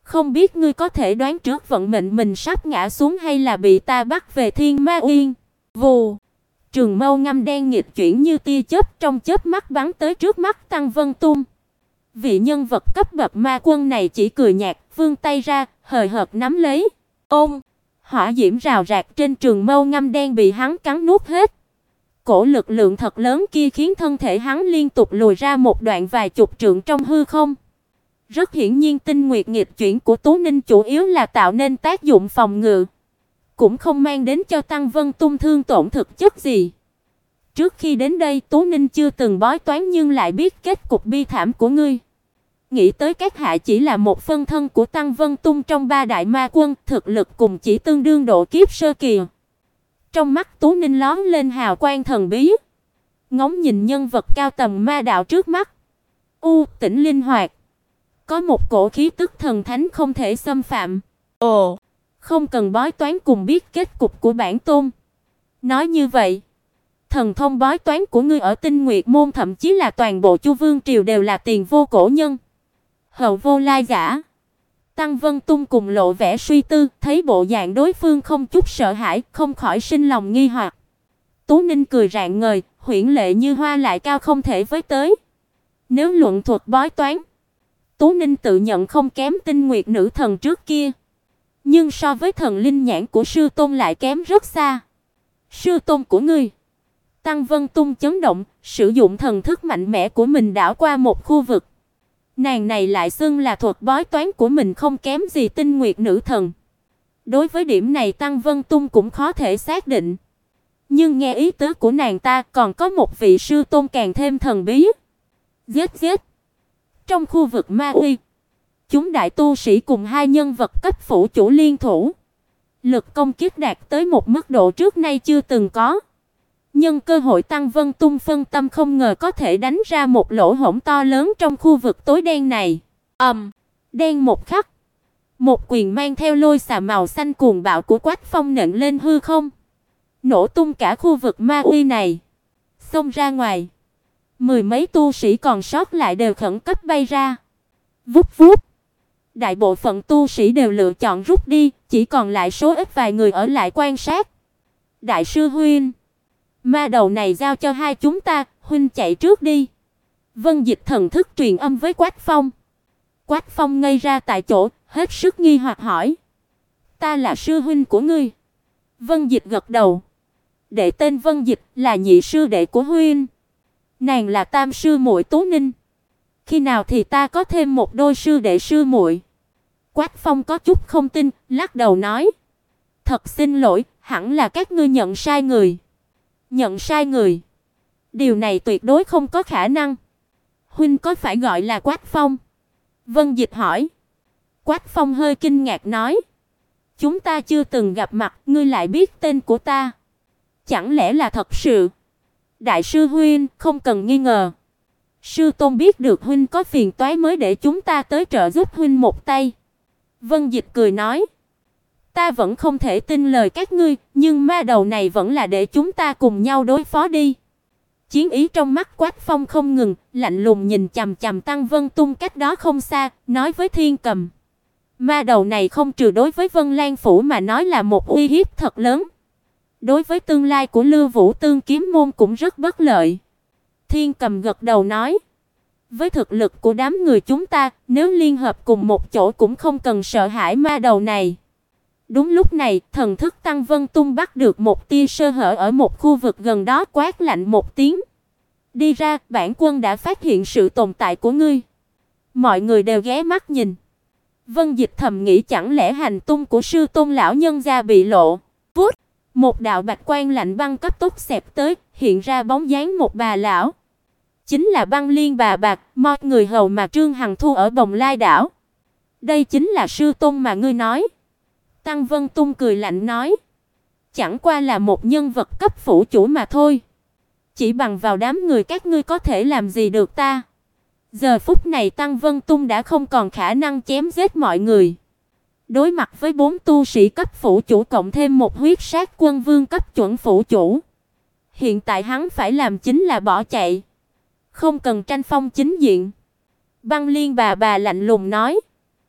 Không biết ngươi có thể đoán trước vận mệnh mình sắp ngã xuống hay là bị ta bắt về Thiên Ma Uyên. Vù, trường mâu ngăm đen nghịch chuyển như tia chớp, trong chớp mắt bắn tới trước mắt Tăng Vân Tung. Vị nhân vật cấp bậc ma quân này chỉ cười nhạt, vươn tay ra, hời hợt nắm lấy. Ôm, hỏa diễm rào rạc trên trường mâu ngăm đen bị hắn cắn nuốt hết. Cổ lực lượng thật lớn kia khiến thân thể hắn liên tục lùi ra một đoạn vài chục trượng trong hư không. Rất hiển nhiên tinh nguyệt nghịch chuyển của Tú Ninh chủ yếu là tạo nên tác dụng phòng ngự, cũng không mang đến cho Tăng Vân Tung thương tổn thực chất gì. Trước khi đến đây Tú Ninh chưa từng bói toán nhưng lại biết kết cục bi thảm của ngươi. Nghĩ tới các hạ chỉ là một phân thân của Tăng Vân Tung trong ba đại ma quân, thực lực cùng chỉ tương đương độ kiếp sơ kỳ. Trong mắt Tú Ninh lóe lên hào quang thần bí, ngóng nhìn nhân vật cao tầm ma đạo trước mắt. Tĩnh linh hoạt, có một cổ khí tức thần thánh không thể xâm phạm. Ồ, không cần bói toán cùng biết kết cục của bản tôn. Nói như vậy, thần thông bói toán của ngươi ở Tinh Nguyệt môn thậm chí là toàn bộ Chu Vương triều đều là tiền vô cổ nhân, hậu vô lai giả. Tăng Vân Tung cùng lộ vẻ suy tư, thấy bộ dạng đối phương không chút sợ hãi, không khỏi sinh lòng nghi hoặc. Tú Ninh cười rạng ngời, huyễn lệ như hoa lại cao không thể với tới. Nếu luận thuật bói toán, Tú Ninh tự nhận không kém Tinh Nguyệt nữ thần trước kia, nhưng so với thần linh nhãn của sư tôn lại kém rất xa. Sư tôn của ngươi? Tăng Vân Tung chấn động, sử dụng thần thức mạnh mẽ của mình đảo qua một khu vực. Nàng này lại xưng là thuật bói toán của mình không kém gì Tinh Nguyệt nữ thần. Đối với điểm này Tăng Vân Tung cũng khó thể xác định. Nhưng nghe ý tứ của nàng ta, còn có một vị sư tôn càng thêm thần bí. Giết giết. Trong khu vực Ma Uy, chúng đại tu sĩ cùng hai nhân vật cấp phủ chủ liên thủ, lực công kích đạt tới một mức độ trước nay chưa từng có. Nhân cơ hội Tăng Vân Tung phân tâm không ngờ có thể đánh ra một lỗ hổng to lớn trong khu vực tối đen này. Đen một khắc, một quyền mang theo lôi xà màu xanh cuồng bạo của Quách Phong nện lên hư không, nổ tung cả khu vực Ma Uy này. Xông ra ngoài, mười mấy tu sĩ còn sót lại đều khẩn cấp bay ra. Vút vút, đại bộ phận tu sĩ đều lựa chọn rút đi, chỉ còn lại số ít vài người ở lại quan sát. Đại sư huynh, ma đầu này giao cho hai chúng ta, huynh chạy trước đi. Vân Dịch thần thức truyền âm với Quách Phong. Quách Phong ngây ra tại chỗ, hết sức nghi hoặc hỏi: "Ta là sư huynh của ngươi?" Vân Dịch gật đầu. "Đệ tên Vân Dịch, là nhị sư đệ của huynh. Nàng là tam sư muội Tú Ninh. Khi nào thì ta có thêm một đôi sư đệ sư muội?" Quách Phong có chút không tin, lắc đầu nói: "Thật xin lỗi, hẳn là các ngươi nhận sai người." "Nhận sai người? Điều này tuyệt đối không có khả năng. Huynh có phải gọi là Quách Phong?" Vân Dịch hỏi. Quách Phong hơi kinh ngạc nói: "Chúng ta chưa từng gặp mặt, ngươi lại biết tên của ta? Chẳng lẽ là thật sự?" "Đại sư huynh, không cần nghi ngờ. Sư tôn biết được huynh có phiền toái mới để chúng ta tới trợ giúp huynh một tay." Vân Dịch cười nói: "Ta vẫn không thể tin lời các ngươi, nhưng ma đầu này vẫn là để chúng ta cùng nhau đối phó đi." Chiến ý trong mắt Quách Phong không ngừng, lạnh lùng nhìn chằm chằm Tăng Vân Tung cách đó không xa, nói với Thiên Cầm: "Ma đầu này không trừ đối với Vân Lan phủ mà nói là một uy hiếp thật lớn. Đối với tương lai của Lưu Vũ Tương kiếm môn cũng rất bất lợi." Thiên Cầm gật đầu nói: "Với thực lực của đám người chúng ta, nếu liên hợp cùng một chỗ cũng không cần sợ hãi ma đầu này." Đúng lúc này, thần thức Tăng Vân Tung bắt được một tia sơ hở ở một khu vực gần đó, quát lạnh một tiếng: "Đi ra, bản quân đã phát hiện sự tồn tại của ngươi." Mọi người đều ghé mắt nhìn. Vân Dịch thầm nghĩ chẳng lẽ hành tung của sư tôn lão nhân gia bị lộ. Vút, một đạo bạch quang lạnh băng cấp tốc xẹt tới, hiện ra bóng dáng một bà lão. Chính là Băng Liên bà bạc, mọi người hầu mà Trương Hằng thu ở Bồng Lai đảo. "Đây chính là sư tôn mà ngươi nói?" Tăng Vân Tung cười lạnh nói: "Chẳng qua là một nhân vật cấp phủ chủ mà thôi. Chỉ bằng vào đám người các ngươi có thể làm gì được ta?" Giờ phút này Tăng Vân Tung đã không còn khả năng chém giết mọi người. Đối mặt với 4 tu sĩ cấp phủ chủ cộng thêm một huyết sát quân vương cấp chuẩn phủ chủ, hiện tại hắn phải làm chính là bỏ chạy, không cần tranh phong chính diện. Băng Liên bà lạnh lùng nói: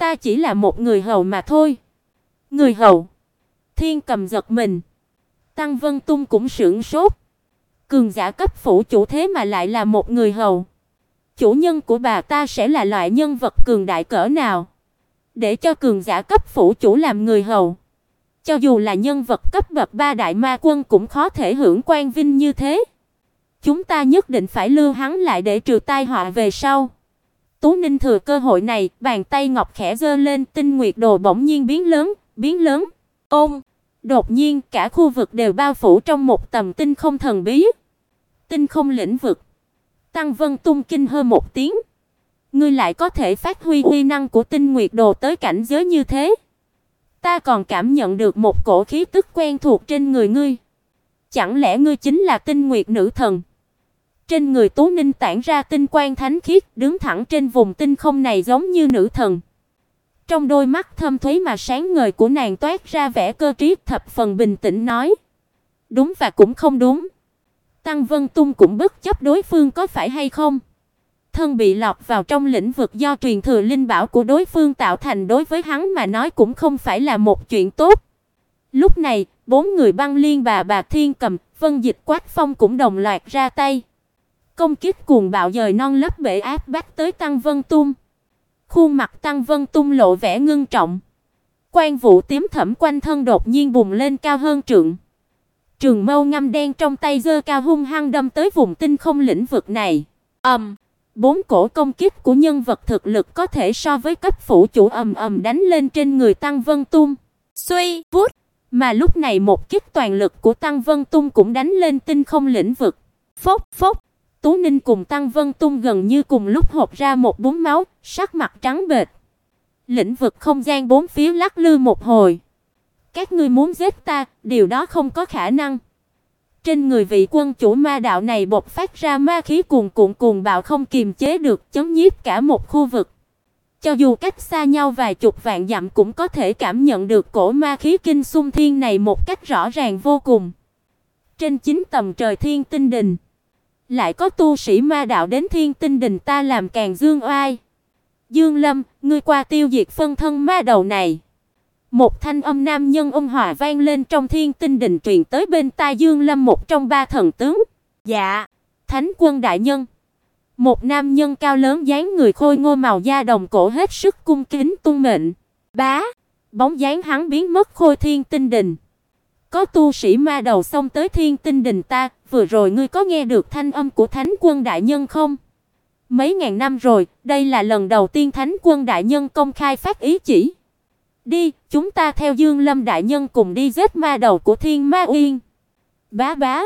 Ta chỉ là một người hầu mà thôi. Người hầu? Thiên Cầm giật mình. Tăng Vân Tung cũng sửng sốt. Cường giả cấp phủ chủ thế mà lại là một người hầu. Chủ nhân của bà ta sẽ là loại nhân vật cường đại cỡ nào? Để cho cường giả cấp phủ chủ làm người hầu. Cho dù là nhân vật cấp bậc 3 đại ma quân cũng khó thể hưởng quan vinh như thế. Chúng ta nhất định phải lưu hắn lại để trừ tai họa về sau. Tú Ninh thừa cơ hội này, bàn tay ngọc khẽ giơ lên, tinh nguyệt đồ bỗng nhiên biến lớn, biến lớn. Ôm! Đột nhiên cả khu vực đều bao phủ trong một tầm tinh không thần bí. Tinh không lĩnh vực. Tăng Vân Tung kinh hô một tiếng. Ngươi lại có thể phát huy uy năng của tinh nguyệt đồ tới cảnh giới như thế. Ta còn cảm nhận được một cổ khí tức quen thuộc trên người ngươi. Chẳng lẽ ngươi chính là Tinh Nguyệt nữ thần? Trên người Tú Ninh tản ra tinh quang thánh khiết, đứng thẳng trên vùng tinh không này giống như nữ thần. Trong đôi mắt thâm thúy mà sáng ngời của nàng toát ra vẻ cơ trí, thập phần bình tĩnh nói: "Đúng và cũng không đúng." Tăng Vân Tung cũng bất chấp đối phương có phải hay không. Thân bị lọt vào trong lĩnh vực do truyền thừa linh bảo của đối phương tạo thành, đối với hắn mà nói cũng không phải là một chuyện tốt. Lúc này, bốn người Băng Liên bà Thiên Cầm, Vân Dịch, Quách Phong cũng đồng loạt ra tay. Công kích cuồng bạo dời non lấp bể áp bách tới Tăng Vân Tung. Khuôn mặt Tăng Vân Tung lộ vẻ ngưng trọng. Quang vụ tím thẫm quanh thân đột nhiên bùng lên cao hơn trượng. Trường mâu ngăm đen trong tay giơ cao hung hăng đâm tới vùng tinh không lĩnh vực này. Bốn cổ công kích của nhân vật thực lực có thể so với cấp phủ chủ ầm ầm đánh lên trên người Tăng Vân Tung. Xuy, vút, mà lúc này một kích toàn lực của Tăng Vân Tung cũng đánh lên tinh không lĩnh vực. Phốc phốc, Tú Ninh cùng Tăng Vân Tung gần như cùng lúc hộc ra một búng máu, sắc mặt trắng bệch. Lĩnh vực không gian bốn phía lắc lư một hồi. Các ngươi muốn giết ta, điều đó không có khả năng. Trên người vị quân chủ ma đạo này bộc phát ra ma khí cuồn cuộn cuồng bạo không kiềm chế được, chấn nhiếp cả một khu vực. Cho dù cách xa nhau vài chục vạn dặm cũng có thể cảm nhận được cổ ma khí kinh xung thiên này một cách rõ ràng vô cùng. Trên 9 tầng trời Thiên Tinh Đình, lại có tu sĩ ma đạo đến Thiên Tinh Đình ta làm càng dương oai. Dương Lâm, ngươi qua tiêu diệt phân thân ma đầu này. Một thanh âm nam nhân ôn hòa vang lên trong Thiên Tinh Đình, truyền tới bên tai Dương Lâm, một trong ba thần tướng. Dạ, Thánh Quân đại nhân. Một nam nhân cao lớn dáng người khôi ngô màu da đồng cổ hết sức cung kính tuân mệnh. Bá, bóng dáng hắn biến mất khôi Thiên Tinh Đình. Có tu sĩ ma đầu xông tới Thiên Tinh Đình ta, vừa rồi ngươi có nghe được thanh âm của Thánh Quân đại nhân không? Mấy ngàn năm rồi, đây là lần đầu tiên Thánh Quân đại nhân công khai phát ý chỉ. Đi, chúng ta theo Dương Lâm đại nhân cùng đi giết ma đầu của Thiên Ma Uyên. Bá bá.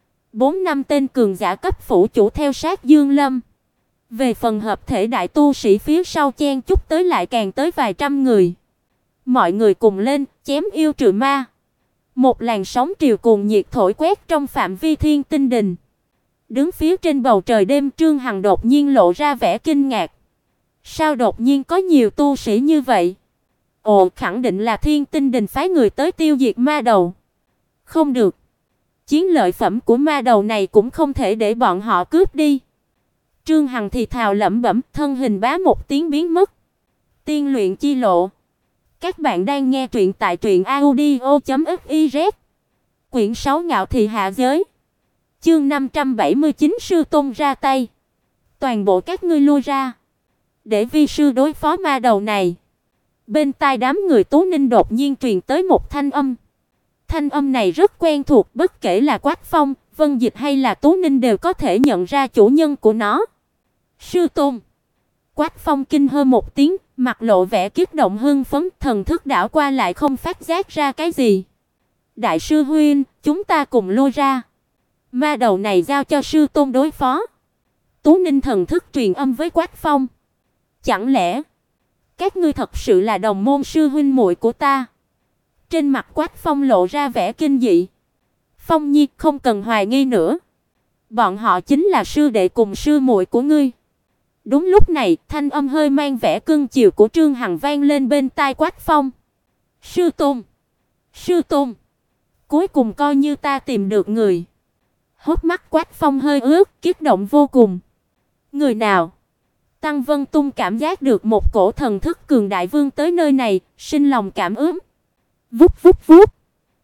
4-5 tên cường giả cấp phủ chủ theo sát Dương Lâm. Về phần hợp thể đại tu sĩ phía sau chen chúc tới lại càng tới vài trăm người. Mọi người cùng lên, chém yêu trừ ma. Một làn sóng triều cuồng nhiệt thổi quét trong phạm vi Thiên Tinh Đình. Đứng phía trên bầu trời đêm, Trương Hằng đột nhiên lộ ra vẻ kinh ngạc. Sao đột nhiên có nhiều tu sĩ như vậy? Ồ, khẳng định là Thiên Tinh Đình phái người tới tiêu diệt ma đầu. Không được. Chiến lợi phẩm của ma đầu này cũng không thể để bọn họ cướp đi. Trương Hằng thì thào lẩm bẩm, thân hình bá một tiếng biến mất. Tiên luyện chi lộ. Các bạn đang nghe truyện tại truyệnaudio.fiz. Quyển 6 Ngạo thị hạ giới. Chương 579 sư tôn ra tay. Toàn bộ các ngươi lui ra, để vi sư đối phó ma đầu này. Bên tai đám người Tú Ninh đột nhiên truyền tới một thanh âm. Thanh âm này rất quen thuộc, bất kể là Quách Phong, Vân Dịch hay là Tú Ninh đều có thể nhận ra chủ nhân của nó. Sư tôn. Quách Phong kinh hô một tiếng, mặt lộ vẻ kích động hưng phấn, thần thức đảo qua lại không phát giác ra cái gì. Đại sư huynh, chúng ta cùng lui ra. Ma đầu này giao cho sư tôn đối phó. Tú Ninh thần thức truyền âm với Quách Phong. Chẳng lẽ các ngươi thật sự là đồng môn sư huynh muội của ta? Trên mặt Quách Phong lộ ra vẻ kinh dị. Phong Nhi, không cần hoài nghi nữa. Bọn họ chính là sư đệ cùng sư muội của ngươi. Đúng lúc này, thanh âm hơi mang vẻ cưng chiều của Trương Hằng vang lên bên tai Quách Phong. Sư tôn, sư tôn, cuối cùng coi như ta tìm được người. Hốc mắt Quách Phong hơi ướt, kích động vô cùng. Người nào? Tăng Vân Tung cảm giác được một cổ thần thức cường đại vươn tới nơi này, sinh lòng cảm ứng. Vút vút vút.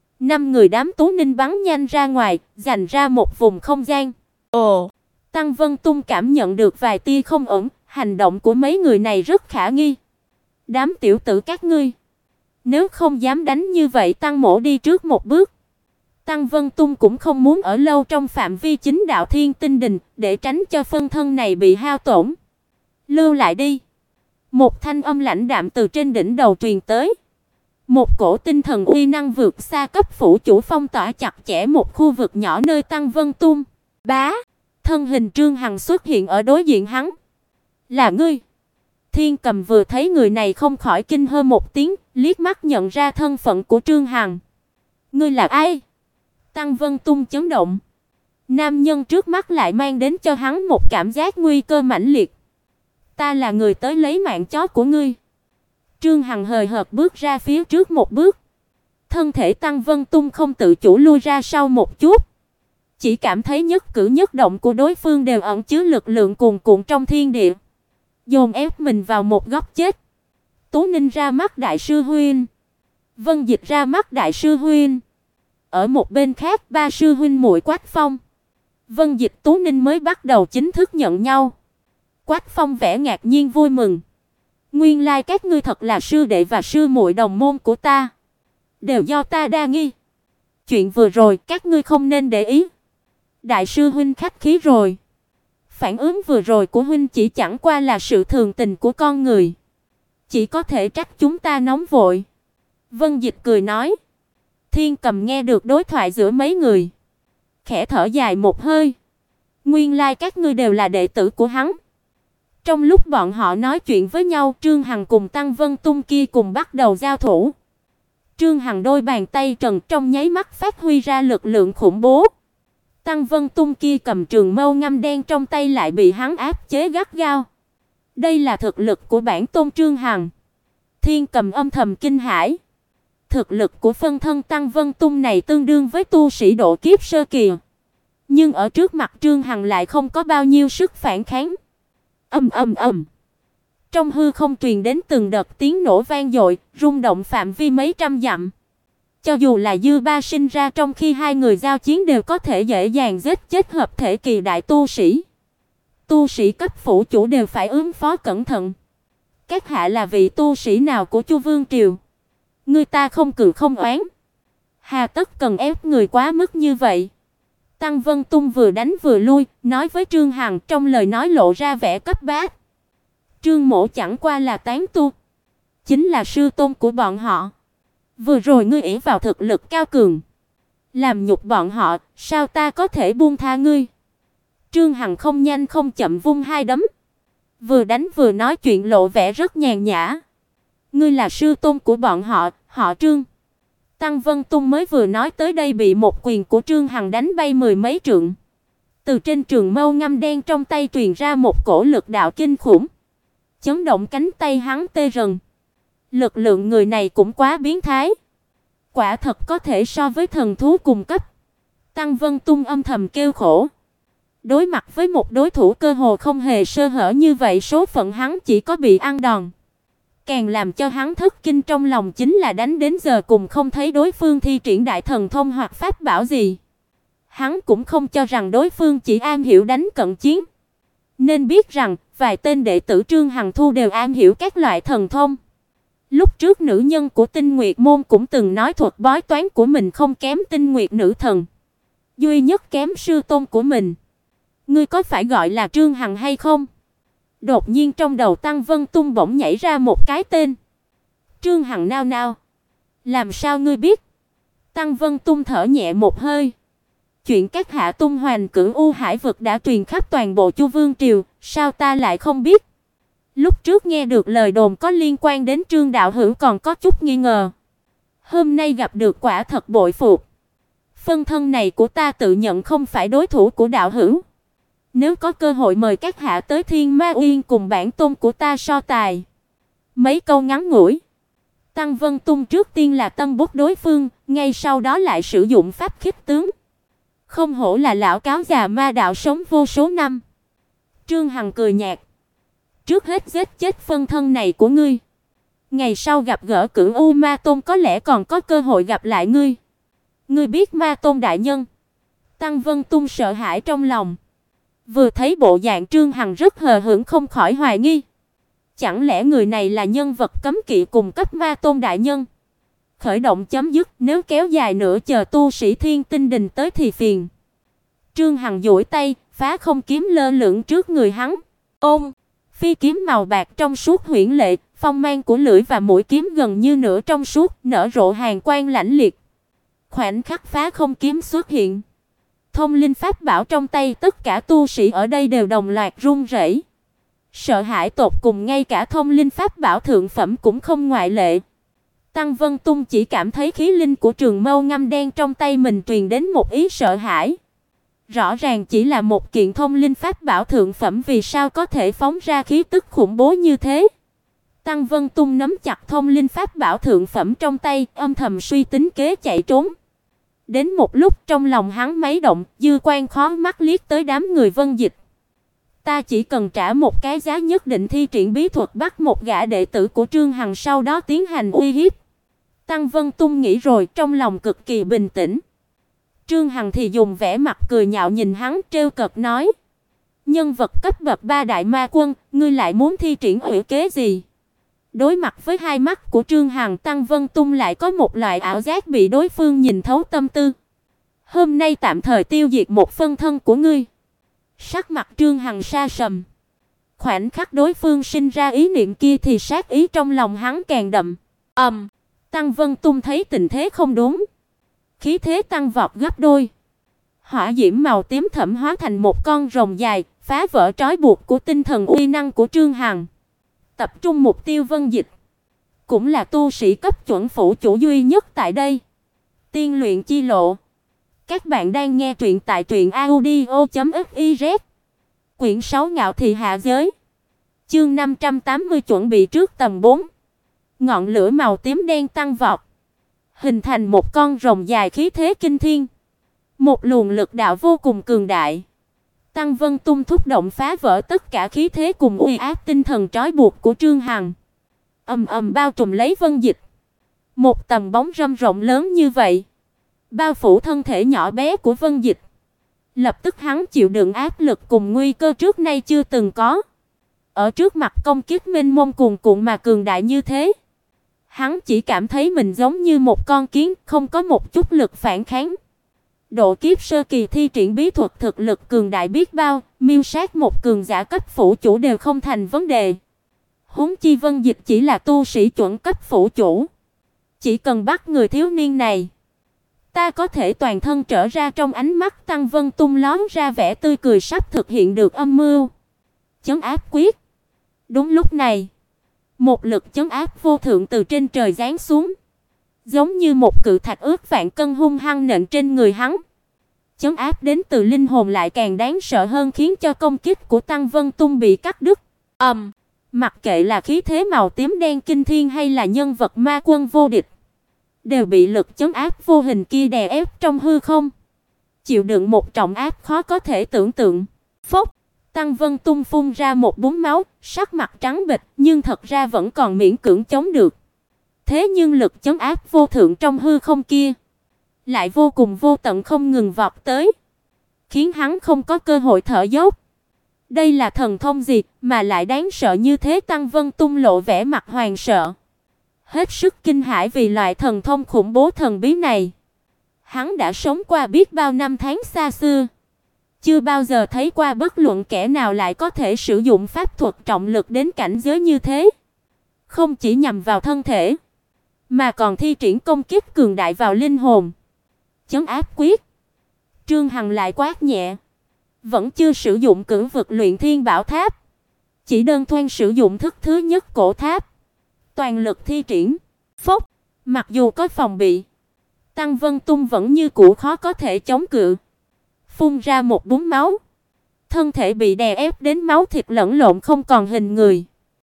5 người đám Tú Ninh bắn nhanh ra ngoài, dành ra một vùng không gian. Ồ, Tăng Vân Tung cảm nhận được vài tia không ổn, hành động của mấy người này rất khả nghi. Đám tiểu tử các ngươi, nếu không dám đánh như vậy, Tăng mỗ đi trước một bước. Tăng Vân Tung cũng không muốn ở lâu trong phạm vi chính đạo Thiên Tinh Đình, để tránh cho phân thân này bị hao tổn. Lưu lại đi. Một thanh âm lãnh đạm từ trên đỉnh đầu truyền tới. Một cổ tinh thần uy năng vượt xa cấp phủ chủ phong tỏa chặt chẽ một khu vực nhỏ nơi Tăng Vân Tung. Bá, thân hình Trương Hằng xuất hiện ở đối diện hắn. Là ngươi? Thiên Cầm vừa thấy người này không khỏi kinh hô một tiếng, liếc mắt nhận ra thân phận của Trương Hằng. Ngươi là ai? Tăng Vân Tung chấn động. Nam nhân trước mắt lại mang đến cho hắn một cảm giác nguy cơ mãnh liệt. Ta là người tới lấy mạng chó của ngươi. Trương Hằng hời hợt bước ra phía trước một bước. Thân thể Tăng Vân Tung không tự chủ lui ra sau một chút. Chỉ cảm thấy nhất cử nhất động của đối phương đều ẩn chứa lực lượng cuồn cuộn trong thiên địa, dồn ép mình vào một góc chết. Tú Ninh ra mắt đại sư huynh, Vân Dịch ra mắt đại sư huynh. Ở một bên khác, ba sư huynh muội Quách Phong, Vân Dịch, Tú Ninh mới bắt đầu chính thức nhận nhau. Quách Phong vẻ ngạc nhiên vui mừng. Nguyên lai các ngươi thật là sư đệ và sư muội đồng môn của ta. Đều do ta đa nghi. Chuyện vừa rồi các ngươi không nên để ý. Đại sư huynh khách khí rồi. Phản ứng vừa rồi của huynh chỉ chẳng qua là sự thường tình của con người. Chỉ có thể trách chúng ta nóng vội. Vân Dịch cười nói. Thiên Cầm nghe được đối thoại giữa mấy người, khẽ thở dài một hơi. Nguyên lai các ngươi đều là đệ tử của hắn. Trong lúc bọn họ nói chuyện với nhau, Trương Hằng cùng Tăng Vân Tung kia cùng bắt đầu giao thủ. Trương Hằng đôi bàn tay trần trong nháy mắt phát huy ra lực lượng khủng bố. Tăng Vân Tung kia cầm trường mâu ngăm đen trong tay lại bị hắn áp chế gắt gao. Đây là thực lực của bản tôn Trương Hằng. Thiên Cầm âm thầm kinh hãi. Thực lực của phân thân Tăng Vân Tung này tương đương với tu sĩ độ kiếp sơ kỳ. Nhưng ở trước mặt Trương Hằng lại không có bao nhiêu sức phản kháng. Ầm ầm ầm. Trong hư không truyền đến từng đợt tiếng nổ vang dội, rung động phạm vi mấy trăm dặm. Cho dù là dư ba sinh ra trong khi hai người giao chiến đều có thể dễ dàng giết chết hợp thể kỳ đại tu sĩ. Tu sĩ cấp phủ chủ đều phải ứng phó cẩn thận. Các hạ là vị tu sĩ nào của Chu Vương triều? Người ta không cự không oán, hà tất cần ép người quá mức như vậy? Tăng Vân Tung vừa đánh vừa lui, nói với Trương Hằng, trong lời nói lộ ra vẻ cấp bách. Trương mỗ chẳng qua là tán tu, chính là sư tôn của bọn họ. Vừa rồi ngươi ỷ vào thực lực cao cường, làm nhục bọn họ, sao ta có thể buông tha ngươi? Trương Hằng không nhanh không chậm vung hai đấm, vừa đánh vừa nói chuyện lộ vẻ rất nhàn nhã. Ngươi là sư tôn của bọn họ, họ Trương. Tăng Vân Tung mới vừa nói tới đây bị một quyền của Trương Hằng đánh bay mười mấy trượng. Từ trên trường mâu ngăm đen trong tay truyền ra một cổ lực đạo kinh khủng, chấn động cánh tay hắn tê rần. Lực lượng người này cũng quá biến thái, quả thật có thể so với thần thú cùng cấp. Tăng Vân Tung âm thầm kêu khổ. Đối mặt với một đối thủ cơ hồ không hề sơ hở như vậy, số phận hắn chỉ có bị ăn đòn. Càng làm cho hắn thất kinh trong lòng chính là đánh đến giờ cùng không thấy đối phương thi triển đại thần thông hoặc pháp bảo gì. Hắn cũng không cho rằng đối phương chỉ am hiểu đánh cận chiến. Nên biết rằng, vài tên đệ tử Trương Hằng thu đều am hiểu các loại thần thông. Lúc trước nữ nhân của Tinh Nguyệt môn cũng từng nói thuật bói toán của mình không kém Tinh Nguyệt nữ thần, duy nhất kém sư tôn của mình. Ngươi có phải gọi là Trương Hằng hay không? Đột nhiên trong đầu Tăng Vân Tung bỗng nhảy ra một cái tên. Trương Hằng nao nao. Làm sao ngươi biết? Tăng Vân Tung thở nhẹ một hơi. Chuyện các hạ tung hoành cửu u hải vực đã truyền khắp toàn bộ Chu Vương triều, sao ta lại không biết? Lúc trước nghe được lời đồn có liên quan đến Trương đạo hữu còn có chút nghi ngờ. Hôm nay gặp được quả thật bội phục. Phân thân này của ta tự nhận không phải đối thủ của đạo hữu. Nếu có cơ hội mời các hạ tới Thiên Ma Uyên cùng bản tôn của ta so tài. Mấy câu ngắn ngủi. Tăng Vân Tung trước tiên là tân bút đối phương, ngay sau đó lại sử dụng pháp khích tướng. Không hổ là lão cáo già ma đạo sống vô số năm. Trương Hằng cười nhạt. trước hết giết chết phân thân này của ngươi. Ngày sau gặp gỡ Cửu U Ma Tôn có lẽ còn có cơ hội gặp lại ngươi. Ngươi biết Ma Tôn đại nhân?" Tăng Vân Tung sợ hãi trong lòng. Vừa thấy bộ dạng Trương Hằng rất hờ hững không khỏi hoài nghi. Chẳng lẽ người này là nhân vật cấm kỵ cùng cấp Ma Tôn đại nhân? Khởi động chấm dứt, nếu kéo dài nữa chờ tu sĩ Thiên Tinh Đình tới thì phiền. Trương Hằng duỗi tay, phá không kiếm lơ lửng trước người hắn. Ôm, phi kiếm màu bạc trong suốt huyễn lệ, phong mang của lưỡi và mũi kiếm gần như nửa trong suốt, nở rộ hàn quang lãnh liệt. Khoảnh khắc phá không kiếm xuất hiện, thông linh pháp bảo trong tay tất cả tu sĩ ở đây đều đồng loạt run rẩy. Sợ hãi tột cùng, ngay cả thông linh pháp bảo thượng phẩm cũng không ngoại lệ. Tăng Vân Tung chỉ cảm thấy khí linh của trường mâu ngăm đen trong tay mình truyền đến một ý sợ hãi. Rõ ràng chỉ là một kiện thông linh pháp bảo thượng phẩm, vì sao có thể phóng ra khí tức khủng bố như thế? Tăng Vân Tung nắm chặt thông linh pháp bảo thượng phẩm trong tay, âm thầm suy tính kế chạy trốn. Đến một lúc trong lòng hắn máy động, dư quan khó mắt liếc tới đám người Vân Dịch. Ta chỉ cần trả một cái giá nhất định thi triển bí thuật bắt một gã đệ tử của Trương Hằng, sau đó tiến hành uy hiếp. Tăng Vân Tung nghĩ rồi, trong lòng cực kỳ bình tĩnh. Trương Hằng thì dùng vẻ mặt cười nhạo nhìn hắn, trêu cợt nói: "Nhân vật cấp bậc 3 đại ma quân, ngươi lại muốn thi triển ủy kế gì?" Đối mặt với hai mắt của Trương Hằng, Tăng Vân Tung lại có một loại ảo giác bị đối phương nhìn thấu tâm tư. "Hôm nay tạm thời tiêu diệt một phân thân của ngươi." Sắc mặt Trương Hằng sa sầm. Khoảnh khắc đối phương sinh ra ý niệm kia thì sát ý trong lòng hắn càng đậm. Tăng Vân Tung thấy tình thế không đúng, khí thế tăng vọt gấp đôi. Hỏa diễm màu tím thẫm hóa thành một con rồng dài, phá vỡ trói buộc của tinh thần uy năng của Trương Hằng. Tập trung mục tiêu Vân Dịch, cũng là tu sĩ cấp chuẩn phủ chủ duy nhất tại đây. Tiên luyện chi lộ. Các bạn đang nghe truyện tại truyệnaudio.fiz. Quyển 6 Ngạo thị hạ giới. Chương 580 chuẩn bị trước tầng 4. Ngọn lửa màu tím đen tăng vọt, hình thành một con rồng dài khí thế kinh thiên. Một luồng lực đạo vô cùng cường đại. Tăng Vân Tung thúc động phá vỡ tất cả khí thế cùng uy áp tinh thần trói buộc của Trương Hằng. Ầm ầm bao trùm lấy Vân Dịch. Một tầng bóng râm rộng lớn như vậy bao phủ thân thể nhỏ bé của Vân Dịch. Lập tức hắn chịu đựng áp lực cùng nguy cơ trước nay chưa từng có. Ở trước mặt công kích mênh mông cuồn cuộn mà cường đại như thế, hắn chỉ cảm thấy mình giống như một con kiến, không có một chút lực phản kháng. Độ kiếp sơ kỳ thi triển bí thuật thực lực cường đại biết bao, miêu sát một cường giả cấp phủ chủ đều không thành vấn đề. Huống chi Vân Dịch chỉ là tu sĩ chuẩn cấp phủ chủ. Chỉ cần bắt người thiếu niên này, ta có thể toàn thân trở ra. Trong ánh mắt Tăng Vân Tung lóe ra vẻ tươi cười, sắp thực hiện được âm mưu. Chấn áp quyết. Đúng lúc này, một lực chấn áp vô thượng từ trên trời giáng xuống, giống như một cự thạch ước vạn cân hung hăng nện trên người hắn. Chấn áp đến từ linh hồn lại càng đáng sợ hơn, khiến cho công kích của Tăng Vân Tung bị cắt đứt. Mặc kệ là khí thế màu tím đen kinh thiên hay là nhân vật ma quân vô địch, đều bị lực chấn áp vô hình kia đè ép trong hư không, chịu đựng một trọng áp khó có thể tưởng tượng. Phốc, Tăng Vân Tung phun ra một búng máu, sắc mặt trắng bệch, nhưng thật ra vẫn còn miễn cưỡng chống được. Thế nhưng lực chấn áp vô thượng trong hư không kia lại vô cùng vô tận không ngừng vọt tới, khiến hắn không có cơ hội thở dốc. Đây là thần thông gì mà lại đáng sợ như thế? Tăng Vân Tung lộ vẻ mặt hoảng sợ, hết sức kinh hãi vì loại thần thông khủng bố thần bí này. Hắn đã sống qua biết bao năm tháng xa xưa, chưa bao giờ thấy qua bất luận kẻ nào lại có thể sử dụng pháp thuật trọng lực đến cảnh giới như thế. Không chỉ nhằm vào thân thể, mà còn thi triển công kích cường đại vào linh hồn. Chấn áp quyết. Trương Hằng lại quát nhẹ, vẫn chưa sử dụng cửu vực luyện thiên bảo tháp, chỉ đơn thuần sử dụng thức thứ nhất cổ tháp, toàn lực thi triển. Phốc, mặc dù có phòng bị, Tăng Vân Tung vẫn như cũ khó có thể chống cự, phun ra một búng máu, thân thể bị đè ép đến máu thịt lẫn lộn không còn hình người.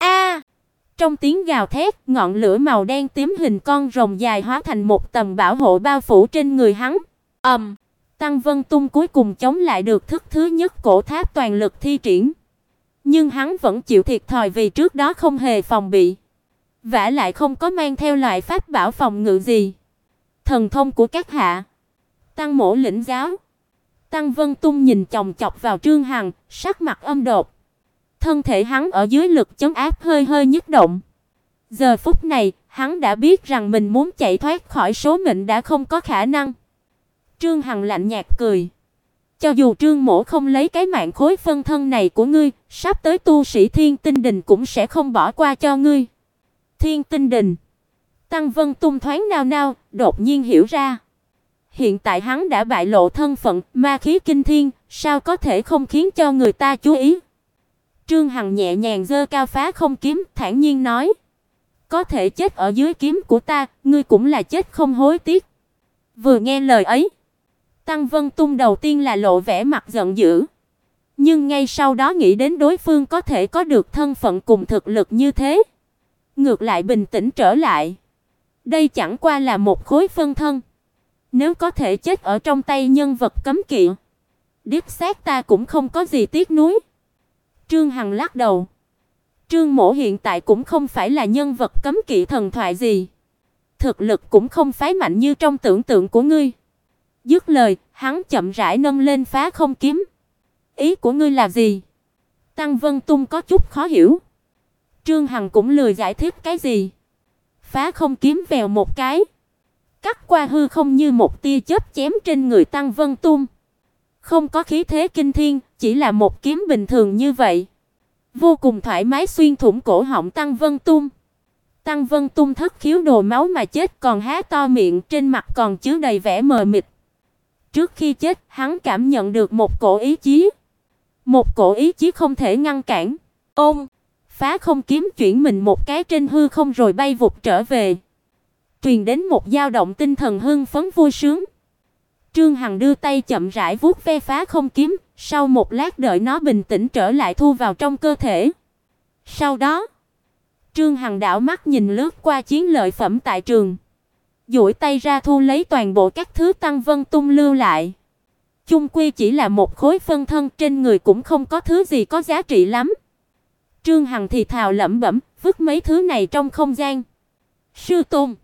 Trong tiếng gào thét, ngọn lửa màu đen tím hình con rồng dài hóa thành một tầng bảo hộ bao phủ trên người hắn. Tăng Vân Tung cuối cùng chống lại được thức thứ nhất cổ tháp toàn lực thi triển, Nhưng hắn vẫn chịu thiệt thòi vì trước đó không hề phòng bị, vả lại không có mang theo loại pháp bảo phòng ngự gì. Thần thông của các hạ. Tăng Mỗ lĩnh giáo. Tăng Vân Tung nhìn chòng chọc vào Trương Hằng, sắc mặt âm đột. Thân thể hắn ở dưới lực trấn áp hơi hơi nhức động. Giờ phút này, hắn đã biết rằng mình muốn chạy thoát khỏi số mệnh đã không có khả năng. Trương Hằng lạnh nhạt cười. Cho dù Trương Mỗ không lấy cái mạng khối phân thân này của ngươi, sắp tới tu sĩ Thiên Tinh Đình cũng sẽ không bỏ qua cho ngươi. Thiên Tinh Đình. Tăng Vân Tung thoáng nao nao, đột nhiên hiểu ra. Hiện tại hắn đã bại lộ thân phận, ma khí kinh thiên, sao có thể không khiến cho người ta chú ý. Trương Hằng nhẹ nhàng giơ cao phá không kiếm, thản nhiên nói: "Có thể chết ở dưới kiếm của ta, ngươi cũng là chết không hối tiếc." Vừa nghe lời ấy, Tăng Vân Tung đầu tiên là lộ vẻ mặt giận dữ, nhưng ngay sau đó nghĩ đến đối phương có thể có được thân phận cùng thực lực như thế, ngược lại bình tĩnh trở lại. Đây chẳng qua là một khối phân thân, nếu có thể chết ở trong tay nhân vật cấm kỵ, đích xác ta cũng không có gì tiếc nuối. Trương Hằng lắc đầu. Trương Mỗ hiện tại cũng không phải là nhân vật cấm kỵ thần thoại gì, thực lực cũng không phái mạnh như trong tưởng tượng của ngươi. Dứt lời, hắn chậm rãi nâng lên phá không kiếm. Ý của ngươi là gì? Tăng Vân Tung có chút khó hiểu. Trương Hằng cũng lười giải thích cái gì. Phá không kiếm vèo một cái, cắt qua hư không như một tia chớp chém trên người Tăng Vân Tung. Không có khí thế kinh thiên, chỉ là một kiếm bình thường như vậy, vô cùng thoải mái xuyên thủng cổ họng Tăng Vân Tung. Tăng Vân Tung thất khiếu đổ máu mà chết, còn há to miệng, trên mặt còn chứa đầy vẻ mờ mịt. Trước khi chết, hắn cảm nhận được một cổ ý chí. Một cổ ý chí không thể ngăn cản. Ôm, phá không kiếm chuyển mình một cái trên hư không rồi bay vụt trở về. Truyền đến một dao động tinh thần hưng phấn vui sướng. Trương Hằng đưa tay chậm rãi vuốt ve phá không kiếm, sau một lát đợi nó bình tĩnh trở lại thu vào trong cơ thể. Sau đó, Trương Hằng đảo mắt nhìn lướt qua chiến lợi phẩm tại trường, duỗi tay ra thu lấy toàn bộ các thứ Tăng Vân Tung lưu lại. Chung quy chỉ là một khối phân thân, trên người cũng không có thứ gì có giá trị lắm. Trương Hằng thì thào lẩm bẩm, vứt mấy thứ này trong không gian. Sư Tôn,